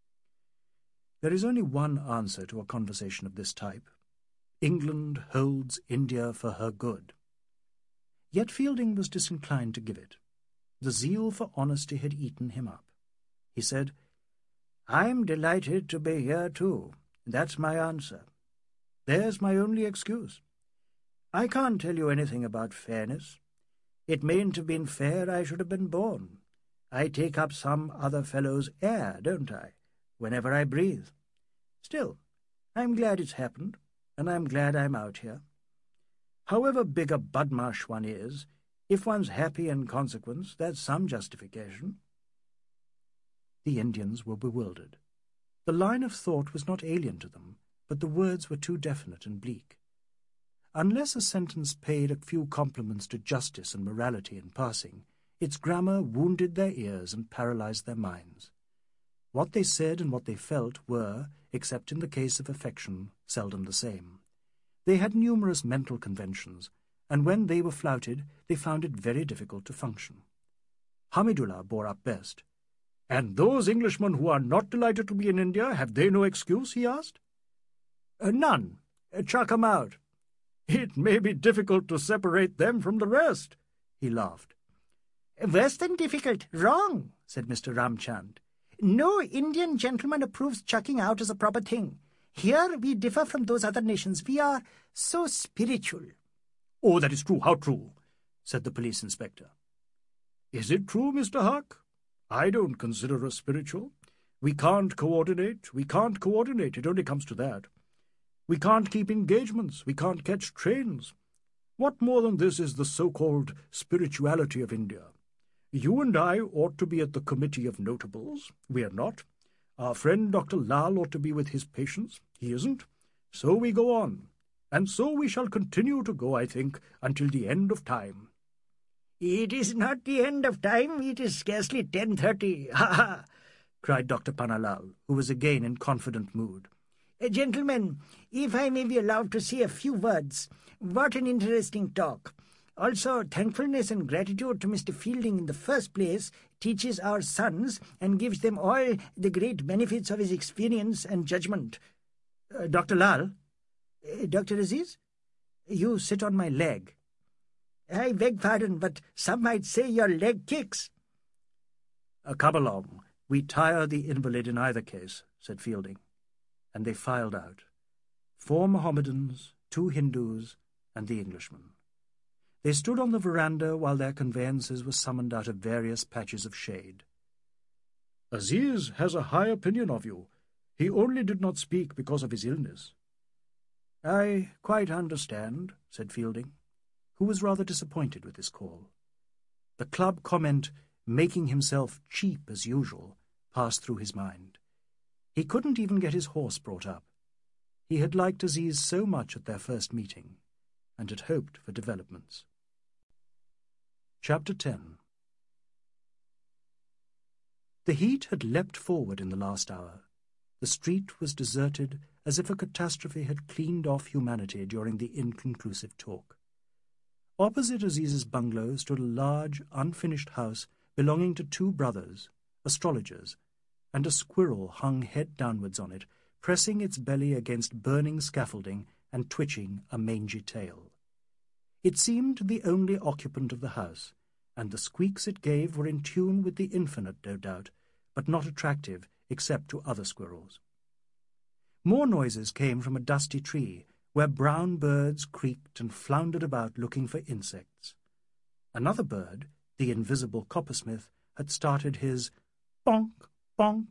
There is only one answer to a conversation of this type. England holds India for her good. Yet Fielding was disinclined to give it. The zeal for honesty had eaten him up. He said, I'm delighted to be here too. That's my answer. There's my only excuse. I can't tell you anything about fairness. It mayn't have been fair I should have been born. I take up some other fellow's air, don't I, whenever I breathe. Still, I'm glad it's happened, and I'm glad I'm out here. However big a budmash one is, if one's happy in consequence, that's some justification. The Indians were bewildered. The line of thought was not alien to them, but the words were too definite and bleak. Unless a sentence paid a few compliments to justice and morality in passing, its grammar wounded their ears and paralyzed their minds. What they said and what they felt were, except in the case of affection, seldom the same. They had numerous mental conventions, and when they were flouted, they found it very difficult to function. Hamidullah bore up best. And those Englishmen who are not delighted to be in India, have they no excuse, he asked. Uh, none. Uh, chuck 'em out. It may be difficult to separate them from the rest, he laughed. Worse than difficult. Wrong, said Mister Ramchand. No Indian gentleman approves chucking out as a proper thing. Here we differ from those other nations. We are so spiritual. Oh, that is true. How true? Said the police inspector. Is it true, Mister Huck? I don't consider us spiritual. We can't coordinate. We can't coordinate. It only comes to that. We can't keep engagements. We can't catch trains. What more than this is the so-called spirituality of India? You and I ought to be at the Committee of Notables. We are not. Our friend Doctor Lal ought to be with his patients. He isn't. So we go on. And so we shall continue to go, I think, until the end of time. It is not the end of time. It is scarcely ten thirty. Ha ha! Cried Doctor Panalal, who was again in confident mood. Uh, gentlemen, if I may be allowed to say a few words, what an interesting talk. Also, thankfulness and gratitude to Mister Fielding in the first place teaches our sons and gives them all the great benefits of his experience and judgment. Uh, Doctor Lal? Uh, Doctor Aziz? You sit on my leg. I beg pardon, but some might say your leg kicks. Uh, come along. We tire the invalid in either case, said Fielding. And they filed out. Four Mohammedans, two Hindus, and the Englishman. They stood on the veranda while their conveyances were summoned out of various patches of shade. Aziz has a high opinion of you. He only did not speak because of his illness. I quite understand, said Fielding, who was rather disappointed with this call. The club comment, making himself cheap as usual, passed through his mind. He couldn't even get his horse brought up. He had liked Aziz so much at their first meeting, and had hoped for developments. Chapter ten. The heat had leapt forward in the last hour. The street was deserted, as if a catastrophe had cleaned off humanity during the inconclusive talk. Opposite Aziz's bungalow stood a large, unfinished house belonging to two brothers, astrologers, and a squirrel hung head downwards on it, pressing its belly against burning scaffolding and twitching a mangy tail. It seemed the only occupant of the house, and the squeaks it gave were in tune with the infinite, no doubt, but not attractive except to other squirrels. More noises came from a dusty tree, where brown birds creaked and floundered about looking for insects. Another bird, the invisible coppersmith, had started his bonk, bonk.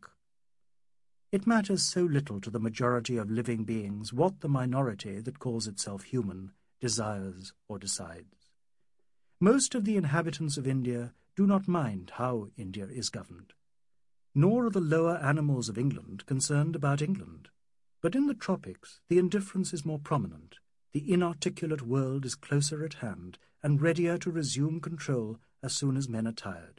It matters so little to the majority of living beings what the minority that calls itself human desires or decides. Most of the inhabitants of India do not mind how India is governed. Nor are the lower animals of England concerned about England. But in the tropics the indifference is more prominent. The inarticulate world is closer at hand and readier to resume control as soon as men are tired.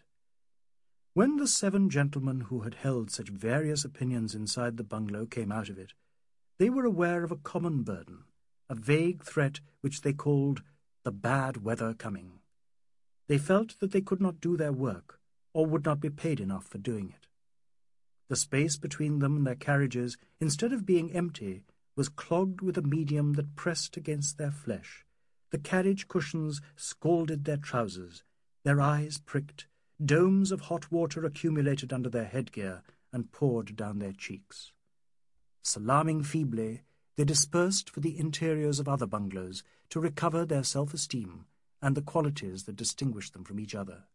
When the seven gentlemen who had held such various opinions inside the bungalow came out of it, they were aware of a common burden, a vague threat which they called the bad weather coming. They felt that they could not do their work, or would not be paid enough for doing it. The space between them and their carriages, instead of being empty, was clogged with a medium that pressed against their flesh. The carriage cushions scalded their trousers, their eyes pricked, domes of hot water accumulated under their headgear and poured down their cheeks. Salaaming feebly, they dispersed for the interiors of other bungalows to recover their self-esteem and the qualities that distinguished them from each other.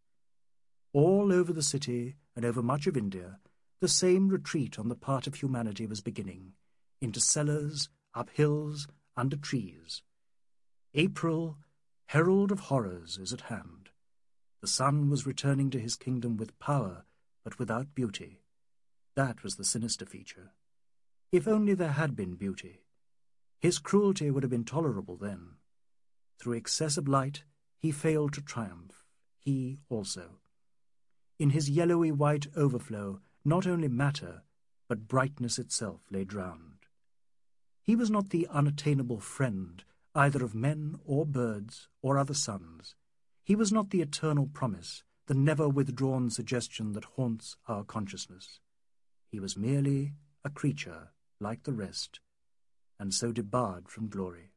All over the city and over much of India, the same retreat on the part of humanity was beginning, into cellars, up hills, under trees. April, herald of horrors, is at hand. The sun was returning to his kingdom with power, but without beauty. That was the sinister feature. If only there had been beauty. His cruelty would have been tolerable then. Through excess of light, he failed to triumph, he also. In his yellowy white overflow, not only matter, but brightness itself lay drowned. He was not the unattainable friend, either of men or birds or other suns. He was not the eternal promise, the never-withdrawn suggestion that haunts our consciousness. He was merely a creature like the rest, and so debarred from glory.